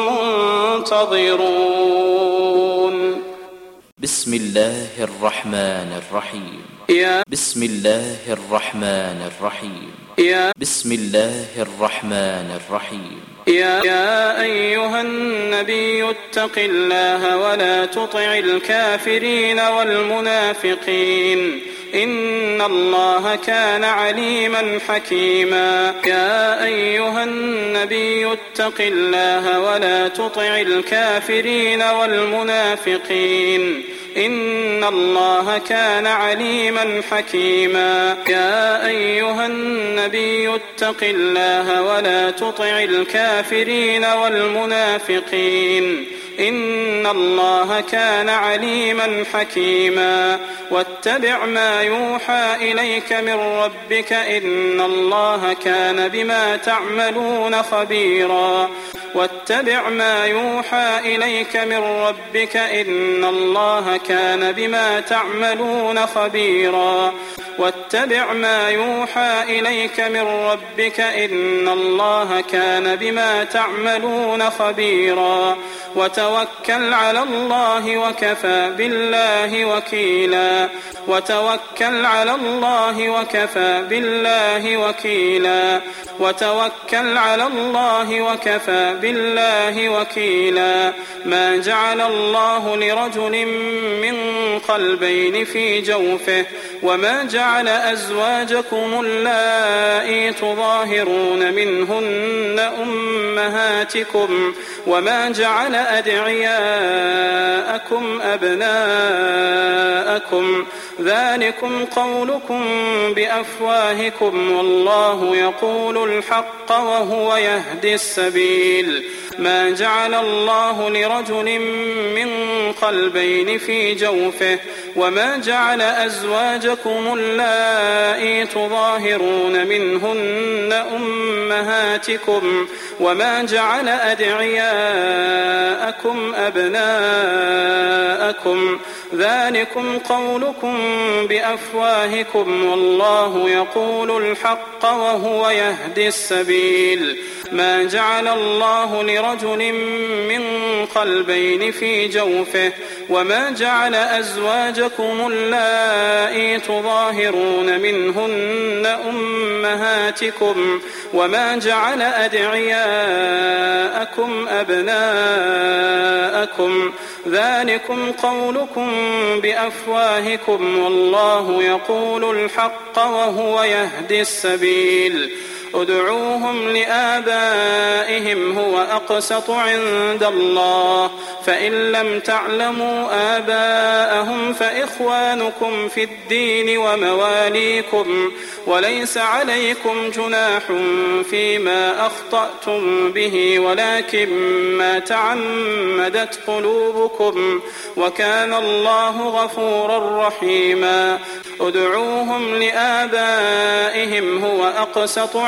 منتظرون بسم الله الرحمن الرحيم بسم الله الرحمن الرحيم بسم الله الرحمن الرحيم يا أيها النبي اتق الله ولا تطع الكافرين والمنافقين إن الله كان عليما حكيما يا أيها النبي اتق الله ولا تطع الكافرين والمنافقين إن الله كان عليما حكيما يا أيها النبي اتق الله ولا تطع الكافرين والمنافقين إن الله كان عليما حكيما واتبع ما يوحى إليك من ربك إن الله كان بما تعملون خبيرا واتبع ما يوحى إليك من ربك إن الله كان بما تعملون خبيرا واتبع ما يوحى إليك من ربك إن الله كان بما تعملون خبيرا وتوكل على الله وكفى بالله وكيلا وتوكل على الله وكفى بالله وكيلا وتوكل على الله وكفى بالله وكيلا ما جعل الله لرجل من قلبين في جوفه وما جعل أزواجكم اللائي تظاهرون منهن أمهاتكم وما جعل أدعياءكم أبناءكم ذلكم قولكم بأفواهكم والله يقول الحق وهو يهدي السبيل ما جعل الله لرجل من قلبين في جوفه وما جعل أزواجكم اللائي تظاهرون منهن أمهاتكم وما جعل أدعياءكم أبناءكم ذلكم قولكم بأفواهكم والله يقول الحق وهو يهدي السبيل ما جعل الله لرجل من قلبين في جوفه وما جعل أزواجكم اللائي تظاهرون منهن أمهاتكم وما جعل أدعياءكم أبناءكم ذلكم قولكم بأفواهكم والله يقول الحق وهو يهدي السبيل ادعوهم لآبائهم هو أقسط عند الله فإن لم تعلموا آباءهم فإخوانكم في الدين ومواليكم وليس عليكم جناح فيما أخطأتم به ولكن ما تعمدت قلوبكم وكان الله غفورا رحيما ادعوهم لآبائهم هو أقسط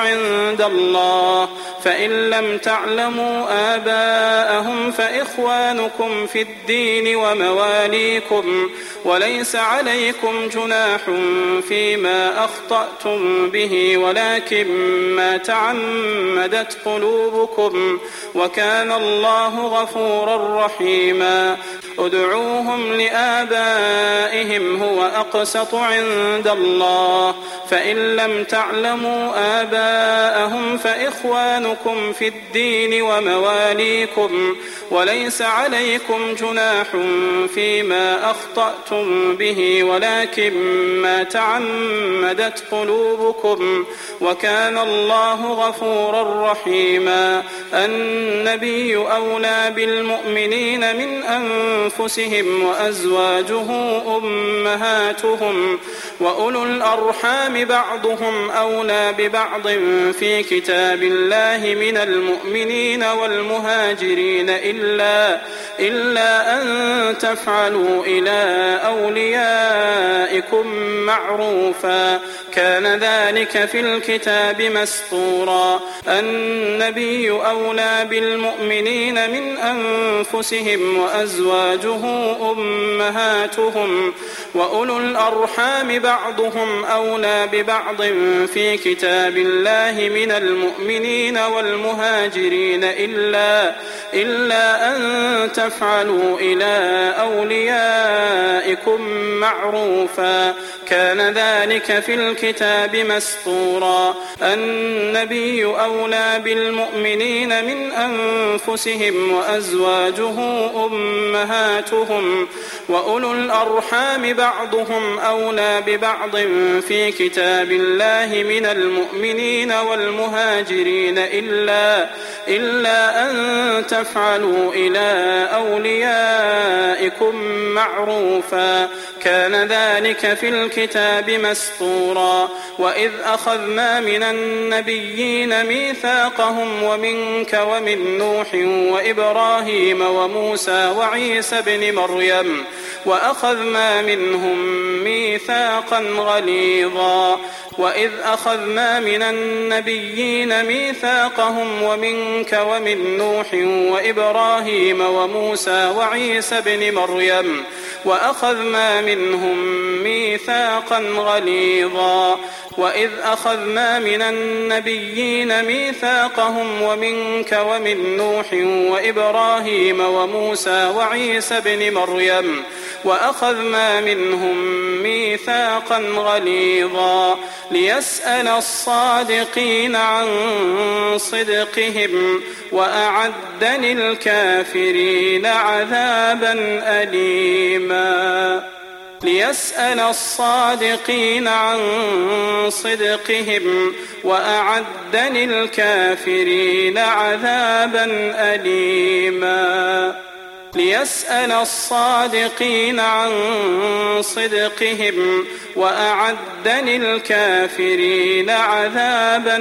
عند الله فإن لم تعلموا آباءهم فإخوانكم في الدين ومواليكم وليس عليكم جناح فيما أخطأتم به ولكن ما تعمدت قلوبكم وكان الله غفورا رحيما ادعوهم لآبائهم هو أقسط عند الله فإن لم تعلموا آباءهم فإخوانكم في الدين ومواليكم وليس عليكم جناح فيما أخطأتم به ولكن ما تعمدت قلوبكم وكان الله غفورا رحيما النبي أولى بالمؤمنين من أنفسهم وأزواجه أمهاتهم وأولو الأرحام بعضهم أولى ببعض في كتاب الله من المؤمنين والمهاجرين إلا أن تفعلوا إلى أوليائكم معروفا كان ذلك في الكتاب مسطورا النبي أولى بالمؤمنين من أنفسهم وأزواجه أمهاتهم وأولو الأرحام بعضهم أولى ببعض في كتاب الله من المؤمنين والمهاجرين إلا أن تفعلوا إلى أوليائكم معروفا كان ذلك في الكتاب مسطورا النبي أولى بالمؤمنين من أنفسهم وأزواجه أمهاتهم وأولو الأرحام بعضهم أولى ببعض في كتاب الله من المؤمنين والمهاجرين إلا أن تفعلوا إلى أوليائكم معروفا كان ذلك في الكتاب مسطورا وإذ أخذنا من النبيين ميثاقهم ومنك ومن نوح وإبراهيم وموسى وعيسى بن مريم وأخذنا منهم ميثاقا غليظا وإذ أخذنا من النبيين ميثاقهم ومنك ومن نوح وإبراهيم وموسى وعيسى بن مريم وأخذنا منهم ميثاقا غليظا وإذ أخذنا من النبيين ميثاقهم ومنك ومن نوح وإبراهيم وموسى وعيسى بن مريم وأخذنا منهم ميثاقا غليظا ليسأل الصادقين عن صدقهم وأعد للكافرين عذابا أليما ليسأل الصادقين عن صدقهم وأعد للكافرين عذابا أليما ليسأل الصادقين عن صدقهم وأعد للكافرين عذابا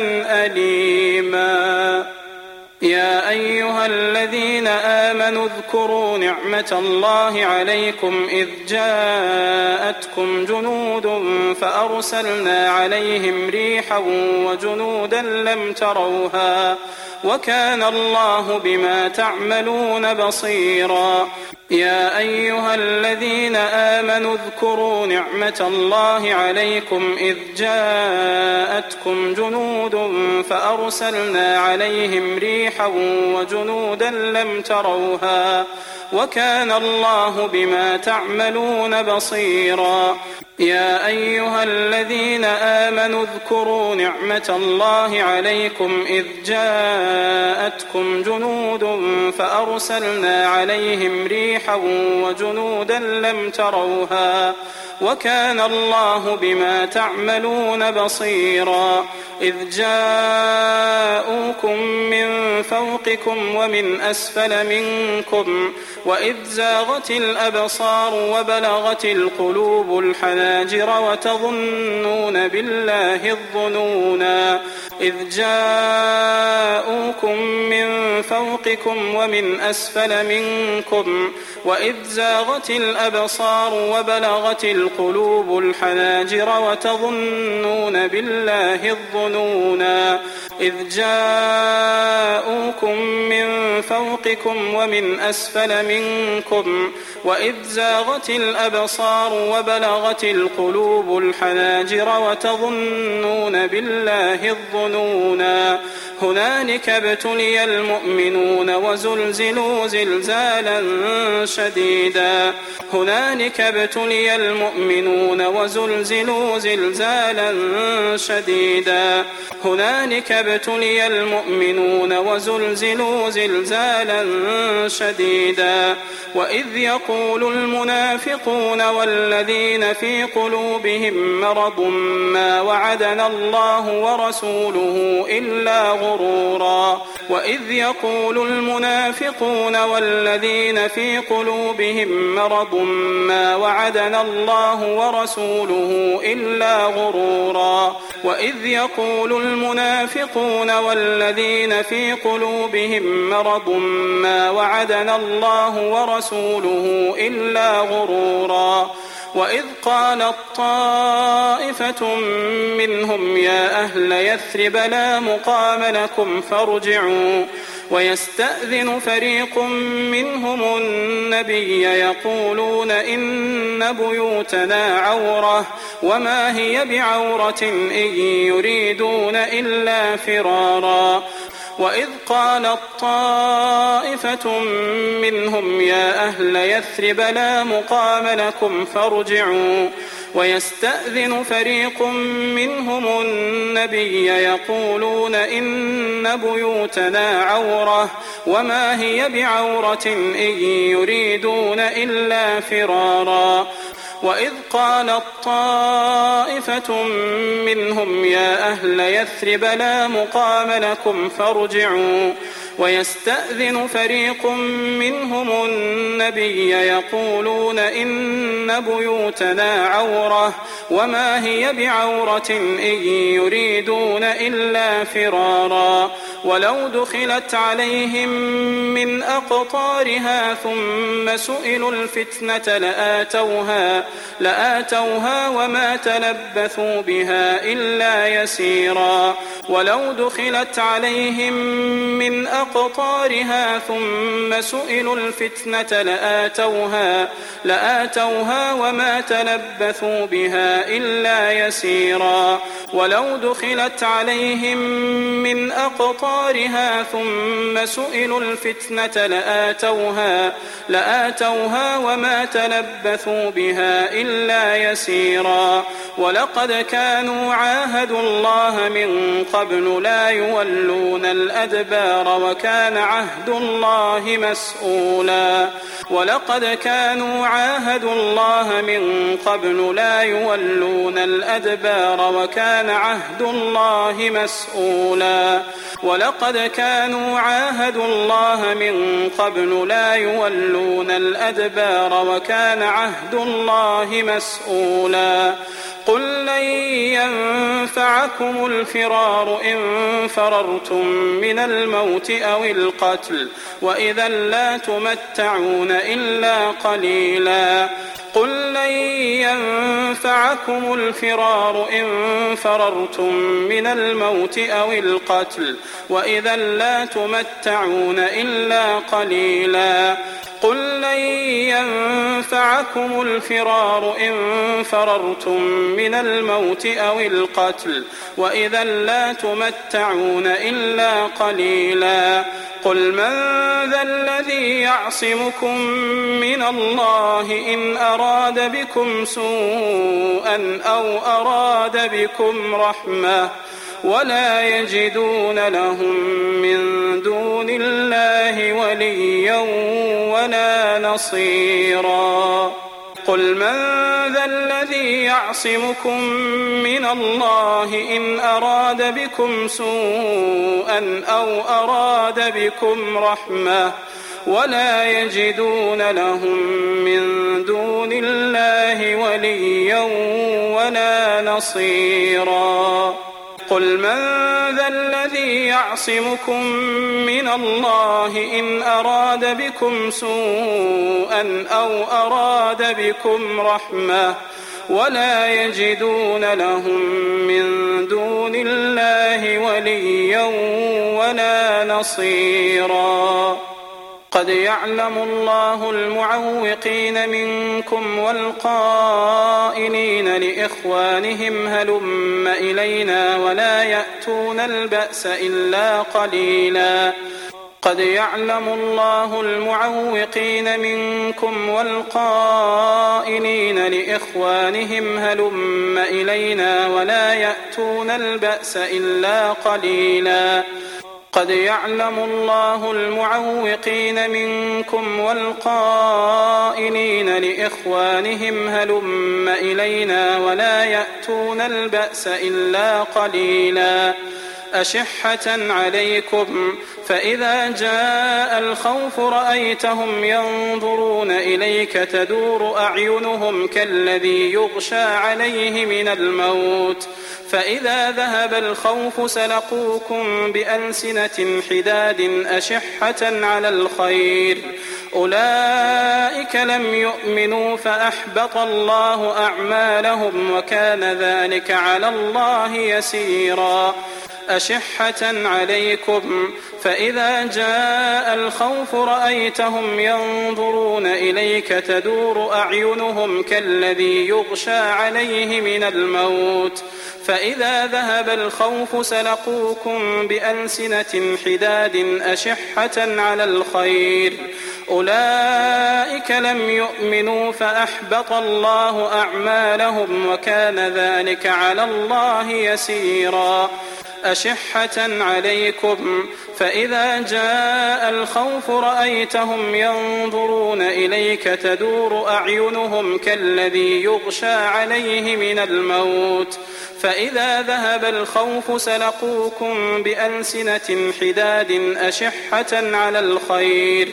أليما يا أيها الذين آمنوا اذكروا نعمة الله عليكم إذ جاءتكم جنود فأرسلنا عليهم ريحا وجنودا لم تروها وكان الله بما تعملون بصيرا يا أيها الذين آمنوا اذكروا نعمة الله عليكم إذ جاءتكم جنود فأرسلنا عليهم ريحا وجنودا لم تروها وكان الله بما تعملون بصيرا يا أيها الذين آمنوا اذكروا نعمة الله عليكم إذ جاءتكم جنود فأرسلنا عليهم ريحا وجنودا لم تروها وكان الله بما تعملون بصيرا إذ جاءوكم من فوقكم ومن أسفل منكم وإذ زاغت الأبصار وبلغت القلوب الحناجر وتظنون بالله الظنونا إذ جاءوكم من فوقكم ومن أسفل منكم وإذ زاغت الأبصار وبلغت القلوب الحناجر وتظنون بالله الظنونا إذ جاءوكم من فوقكم ومن أسفل منكم وإذ زاغت الأبصار وبلغت القلوب الحناجر وتظنون بالله الظنونا هنالك ابتلي المؤمنون وزلزلوا زلزالا شديدا هنالك ابتلي المؤمنون وزلزلوا زلزالا شديدا هنالك ابتلي المؤمنون وزلزلوا زلزالا شديدا وإذ يقول المنافقون والذين في قلوبهم مرض ما وعدنا الله ورسوله إلا غرورا وإذ يقول المنافقون والذين في قلوبهم مرض ما وعدنا الله ورسوله إلا غرورا وإذ يقول المنافقون والذين في قلوبهم مرض ما وعدنا الله ورسوله إلا غرورا وإذ قالت طائفة منهم يا أهل يثرب لا مقام لكم فارجعوا ويستأذن فريق منهم النبي يقولون إن بيوتنا عورة وما هي بعورة إن يريدون إلا فرارا وإذ قالت طائفة منهم يا أهل يثرب لا مقام لكم فارجعوا ويستأذن فريق منهم النبي يقولون إن بيوتنا عورة وما هي بعورة إن يريدون إلا فرارا وإذ قالت طائفة منهم يا أهل يثرب لا مقام لكم فارجعوا ويستأذن فريق منهم النبي يقولون إن بيوتنا عورة وما هي بعورة إن يريدون إلا فرارا ولو دخلت عليهم من أقطارها ثم سئلوا الفتنة لآتوها وما تلبثوا بها إلا يسيرا ولو دخلت عليهم من أقطارها ثم سئلوا الفتنة لآتوها وما تلبثوا بها إلا يسيرا ولو دخلت عليهم من أقطارها ثم سئلوا الفتنة لآتوها وما تلبثوا بها إلا يسيرا ولقد كانوا عاهدوا الله من قبل لا يولون الأدبار وكان عهد الله مسؤولا ولقد كانوا عاهدوا الله من قبل لا يولون الأدبار وكان عهد الله مسؤولا ولقد كانوا عاهدوا الله من قبل لا يولون الأدبار وكان عهد الله مسؤولا قل لن ينفعكم الفرار إن فررتم من الموت أو القتل وإذا لا تمتعون إلا قليلا قل لن ينفعكم الفرار إن فررتم من الموت أو القتل وإذا لا تمتعون إلا قليلا قل لن ينفعكم الفرار إن فررتم من الموت أو القتل وإذا لا تمتعون إلا قليلا قل من ذا الذي يعصمكم من الله إن أراد بكم سوءا أو أراد بكم رحمة ولا يجدون لهم من دون الله وليا ولا نصيرا قل من ذا الذي يعصمكم من الله إن أراد بكم سوءا أو أراد بكم رحمة ولا يجدون لهم من دون الله وليا ولا نصيرا قل من ذا الذي يعصمكم من الله إن أراد بكم سوءا أو أراد بكم رحمة ولا يجدون لهم من دون الله وليا ولا نصيرا قد يعلم الله المعوقين منكم والقائلين لإخوانهم هلم إلينا ولا يأتون البأس إلا قليلا قد يعلم الله المعوقين منكم والقائلين لإخوانهم هلم إلينا ولا يأتون البأس إلا قليلا قد يعلم الله المعوقين منكم والقائلين لإخوانهم هلم إلينا ولا يأتون البأس إلا قليلا أشحة عليكم فإذا جاء الخوف رأيتهم ينظرون إليك تدور أعينهم كالذي يغشى عليه من الموت فإذا ذهب الخوف سلقوكم بألسنة حداد أشحة على الخير أولئك لم يؤمنوا فأحبط الله أعمالهم وكان ذلك على الله يسيرا أشحة عليكم فإذا جاء الخوف رأيتهم ينظرون إليك تدور أعينهم كالذي يغشى عليه من الموت فإذا ذهب الخوف سلقوكم بألسنة حداد أشحة على الخير أولئك لم يؤمنوا فأحبط الله أعمالهم وكان ذلك على الله يسيرا أشحة عليكم فإذا جاء الخوف رأيتهم ينظرون إليك تدور أعينهم كالذي يغشى عليه من الموت فإذا ذهب الخوف سلقوكم بألسنة حداد أشحة على الخير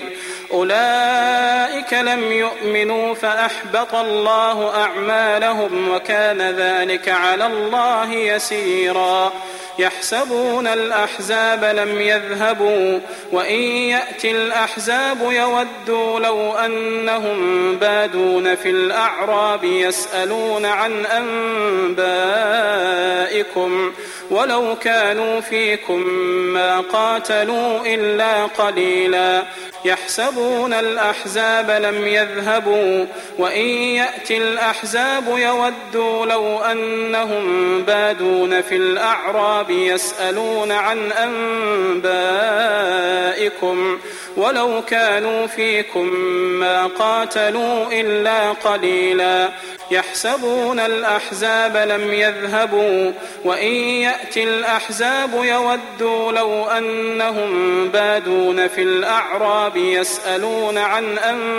أولئك لم يؤمنوا فأحبط الله أعمالهم وكان ذلك على الله يسيرا يحسبون الأحزاب لم يذهبوا وإن يأتي الأحزاب يودوا لو أنهم بادون في الأعراب يسألون عن أنبائكم ولو كانوا فيكم ما قاتلوا إلا قليلا يحسبون الأحزاب لم يذهبوا وإن يأتي الأحزاب يودوا لو أنهم بادون في الأعراب يسألون عن أنبائكم ولو كانوا فيكم ما قاتلوا إلا قليلا يحسبون الأحزاب لم يذهبوا وإن يأتي الأحزاب يودوا لو أنهم بادون في الأعراب يسألون عن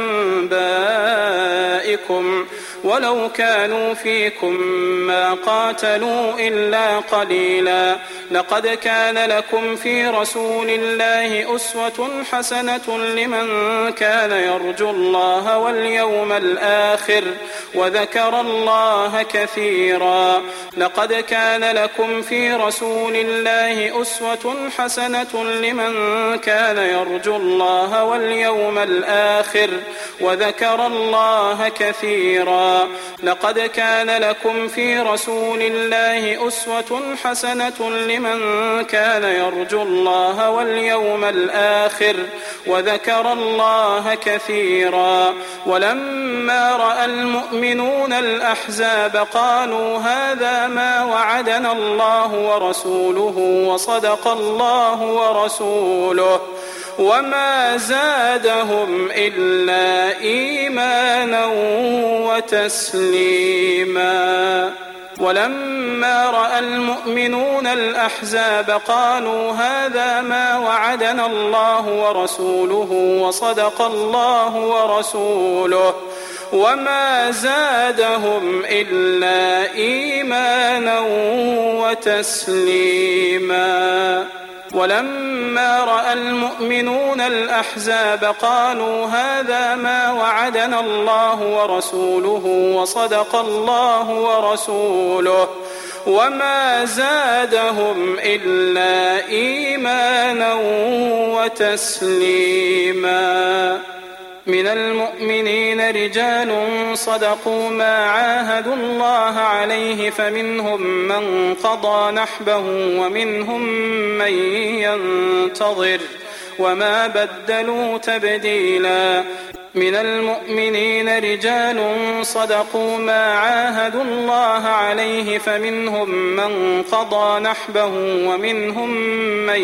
أنبائكم ولو كانوا فيكم ما قاتلوا إلا قليلا لقد كان لكم في رسول الله أسوة حسنة لمن كان يرجو الله واليوم الآخر وذكر الله كثيرا لقد كان لكم في رسول الله أسوة حسنة لمن كان يرجو الله واليوم الآخر وذكر الله كثيرا لقد كان لكم في رسول الله أسوة حسنة لمن كان يرجو الله واليوم الآخر وذكر الله كثيرا ولما رأى المؤمنون الأحزاب قالوا هذا ما وعدنا الله ورسوله وصدق الله ورسوله وما زادهم إلا إيمانا وتسليما ولما رأى المؤمنون الأحزاب قالوا هذا ما وعدنا الله ورسوله وصدق الله ورسوله وما زادهم إلا إيمانا وتسليما. ولما رأى المؤمنون الأحزاب قالوا هذا ما وعدنا الله ورسوله وصدق الله ورسوله وما زادهم إلا إيمانا وتسليما. من المؤمنين رجال صدقوا ما عاهدوا الله عليه فمنهم من قضى نحبه ومنهم من ينتظر وما بدلوا تبديلا. من المؤمنين رجال صدقوا ما عاهدوا الله عليه فمنهم من قضى نحبه ومنهم من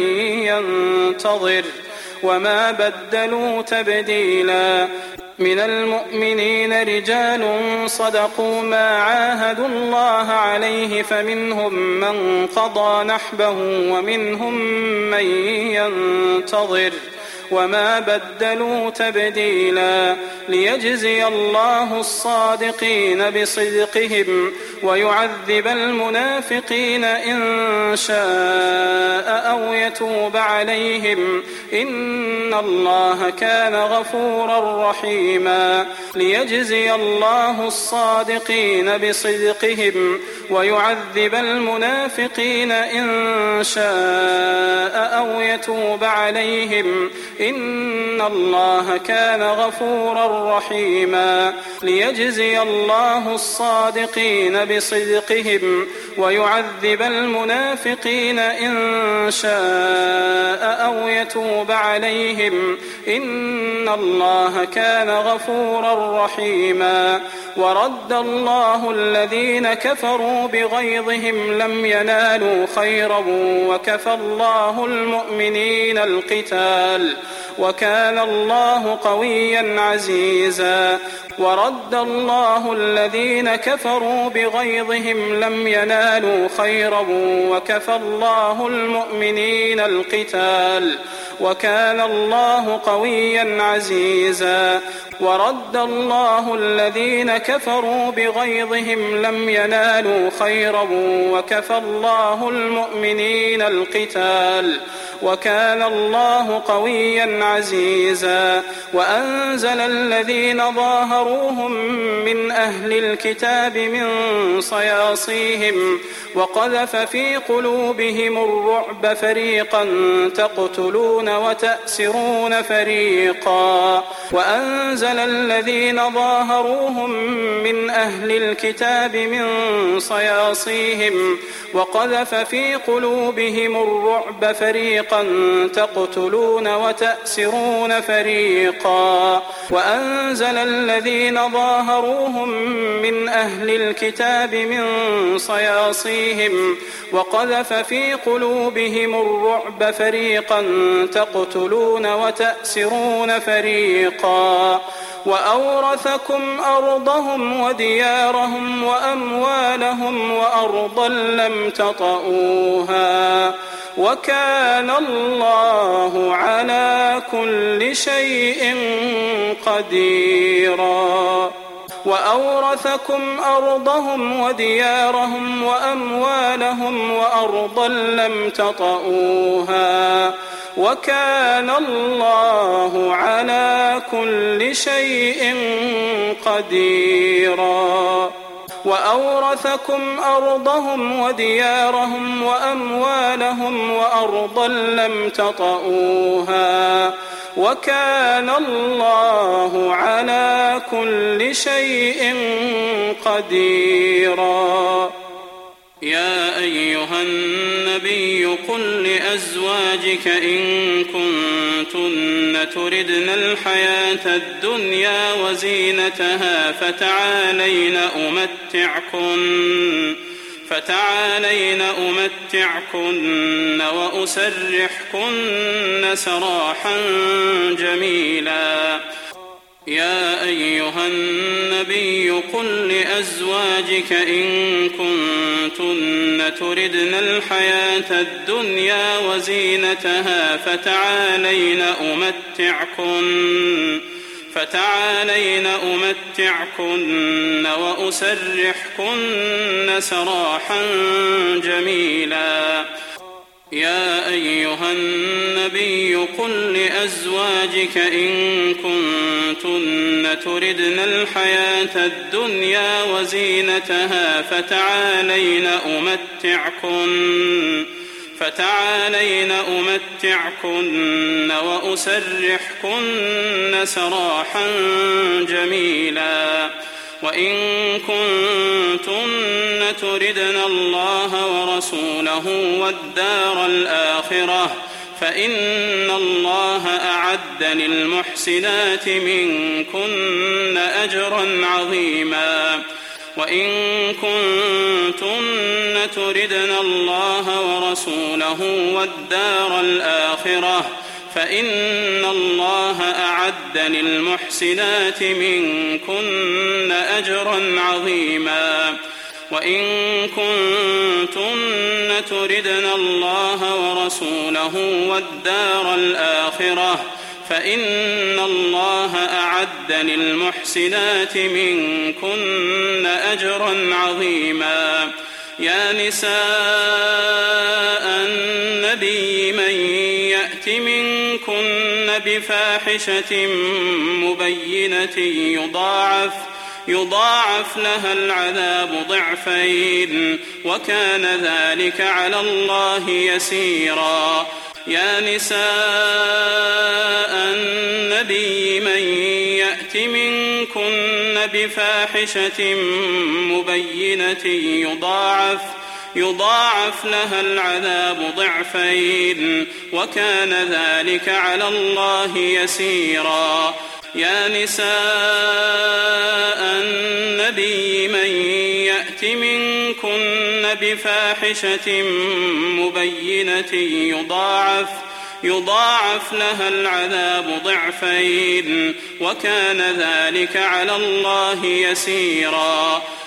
ينتظر وما بدلوا تبديلا. من المؤمنين رجال صدقوا ما عاهدوا الله عليه فمنهم من قضى نحبه ومنهم من ينتظر وما بدلوا تبديلا. ليجزي الله الصادقين بصدقهم ويعذب المنافقين إن شاء أو يتوب عليهم إن الله كان غفورا رحيما. ليجزي الله الصادقين بصدقهم ويعذب المنافقين إن شاء أو يتوب عليهم إن الله كان غفورا رحيما. ليجزي الله الصادقين بصدقهم ويعذب المنافقين إن شاء أو يتوب عليهم إن الله كان غفورا رحيما. ورد الله الذين كفروا بغيظهم لم ينالوا خيرا وكفى الله المؤمنين القتال وكان الله قويا عزيزا. ورد الله الذين كفروا بغيظهم لم ينالوا خيرا وكفى الله المؤمنين القتال وكان الله قويا عزيزا. ورد الله الذين كفروا بغيظهم لم ينالوا خيرا وكفى الله المؤمنين القتال وكان الله قويا عزيزا. وأنزل الذين ظاهروهم من أهل الكتاب من صياصيهم وقذف في قلوبهم الرعب فريقا تقتلون وتأسرون فريقا. وأنزل الذين ظاهروهم من أهل الكتاب من صياصيهم وقذف في قلوبهم الرعب فريقا تقتلون وتأسرون فريقا. وأنزل الذين ظاهروهم من أهل الكتاب من صياصيهم وقذف في قلوبهم الرعب فريقا تقتلون وتأسرون فريقا. وأورثكم أرضهم وديارهم وأموالهم وأرضا لم تطئوها وكان الله على كل شيء قديرا. وأورثكم أرضهم وديارهم وأموالهم وأرضا لم تطئوها وكان الله على كل شيء قديرا. وأورثكم أرضهم وديارهم وأموالهم وأرضا لم تطئوها وكان الله على كل شيء قديرا. يا أيها النبي قل لأزواجك إن كنتن تردن الحياة الدنيا وزينتها فتعالين أمتعكن وأسرحكن سراحا جميلا. يا أيها النبي قل لأزواجك إن كنتن تردن الحياة الدنيا فتعالين أمتعكن وأسرحكن سراحا جميلا. يا أيها النبي قل لأزواجك إن كنتن تردن الحياة الدنيا وزينتها فتعالين أمتعكن وأسرحكن سراحا جميلا. وإن كنتن تردن الله ورسوله والدار الآخرة فإن الله أعد للمحسنات منكن أجرا عظيما. وإن كنتن تردن الله ورسوله والدار الآخرة فإن الله أعد للمحسنات منكن أجرا عظيما. وإن كنتن تردن الله ورسوله والدار الآخرة فإن الله أعد للمحسنات منكن أجرا عظيما. يا نساء النبي من يأت منكن بفاحشة مبينة يضاعف لها العذاب ضعفين وكان ذلك على الله يسيرا. يا نساء النبي من يأت منكن بفاحشة مبينة يضاعف لها العذاب ضعفين وكان ذلك على الله يسيرا. يا نساء النبي من يأت منكن بفاحشة مبينة يضاعف لها العذاب ضعفين وكان ذلك على الله يسيرا.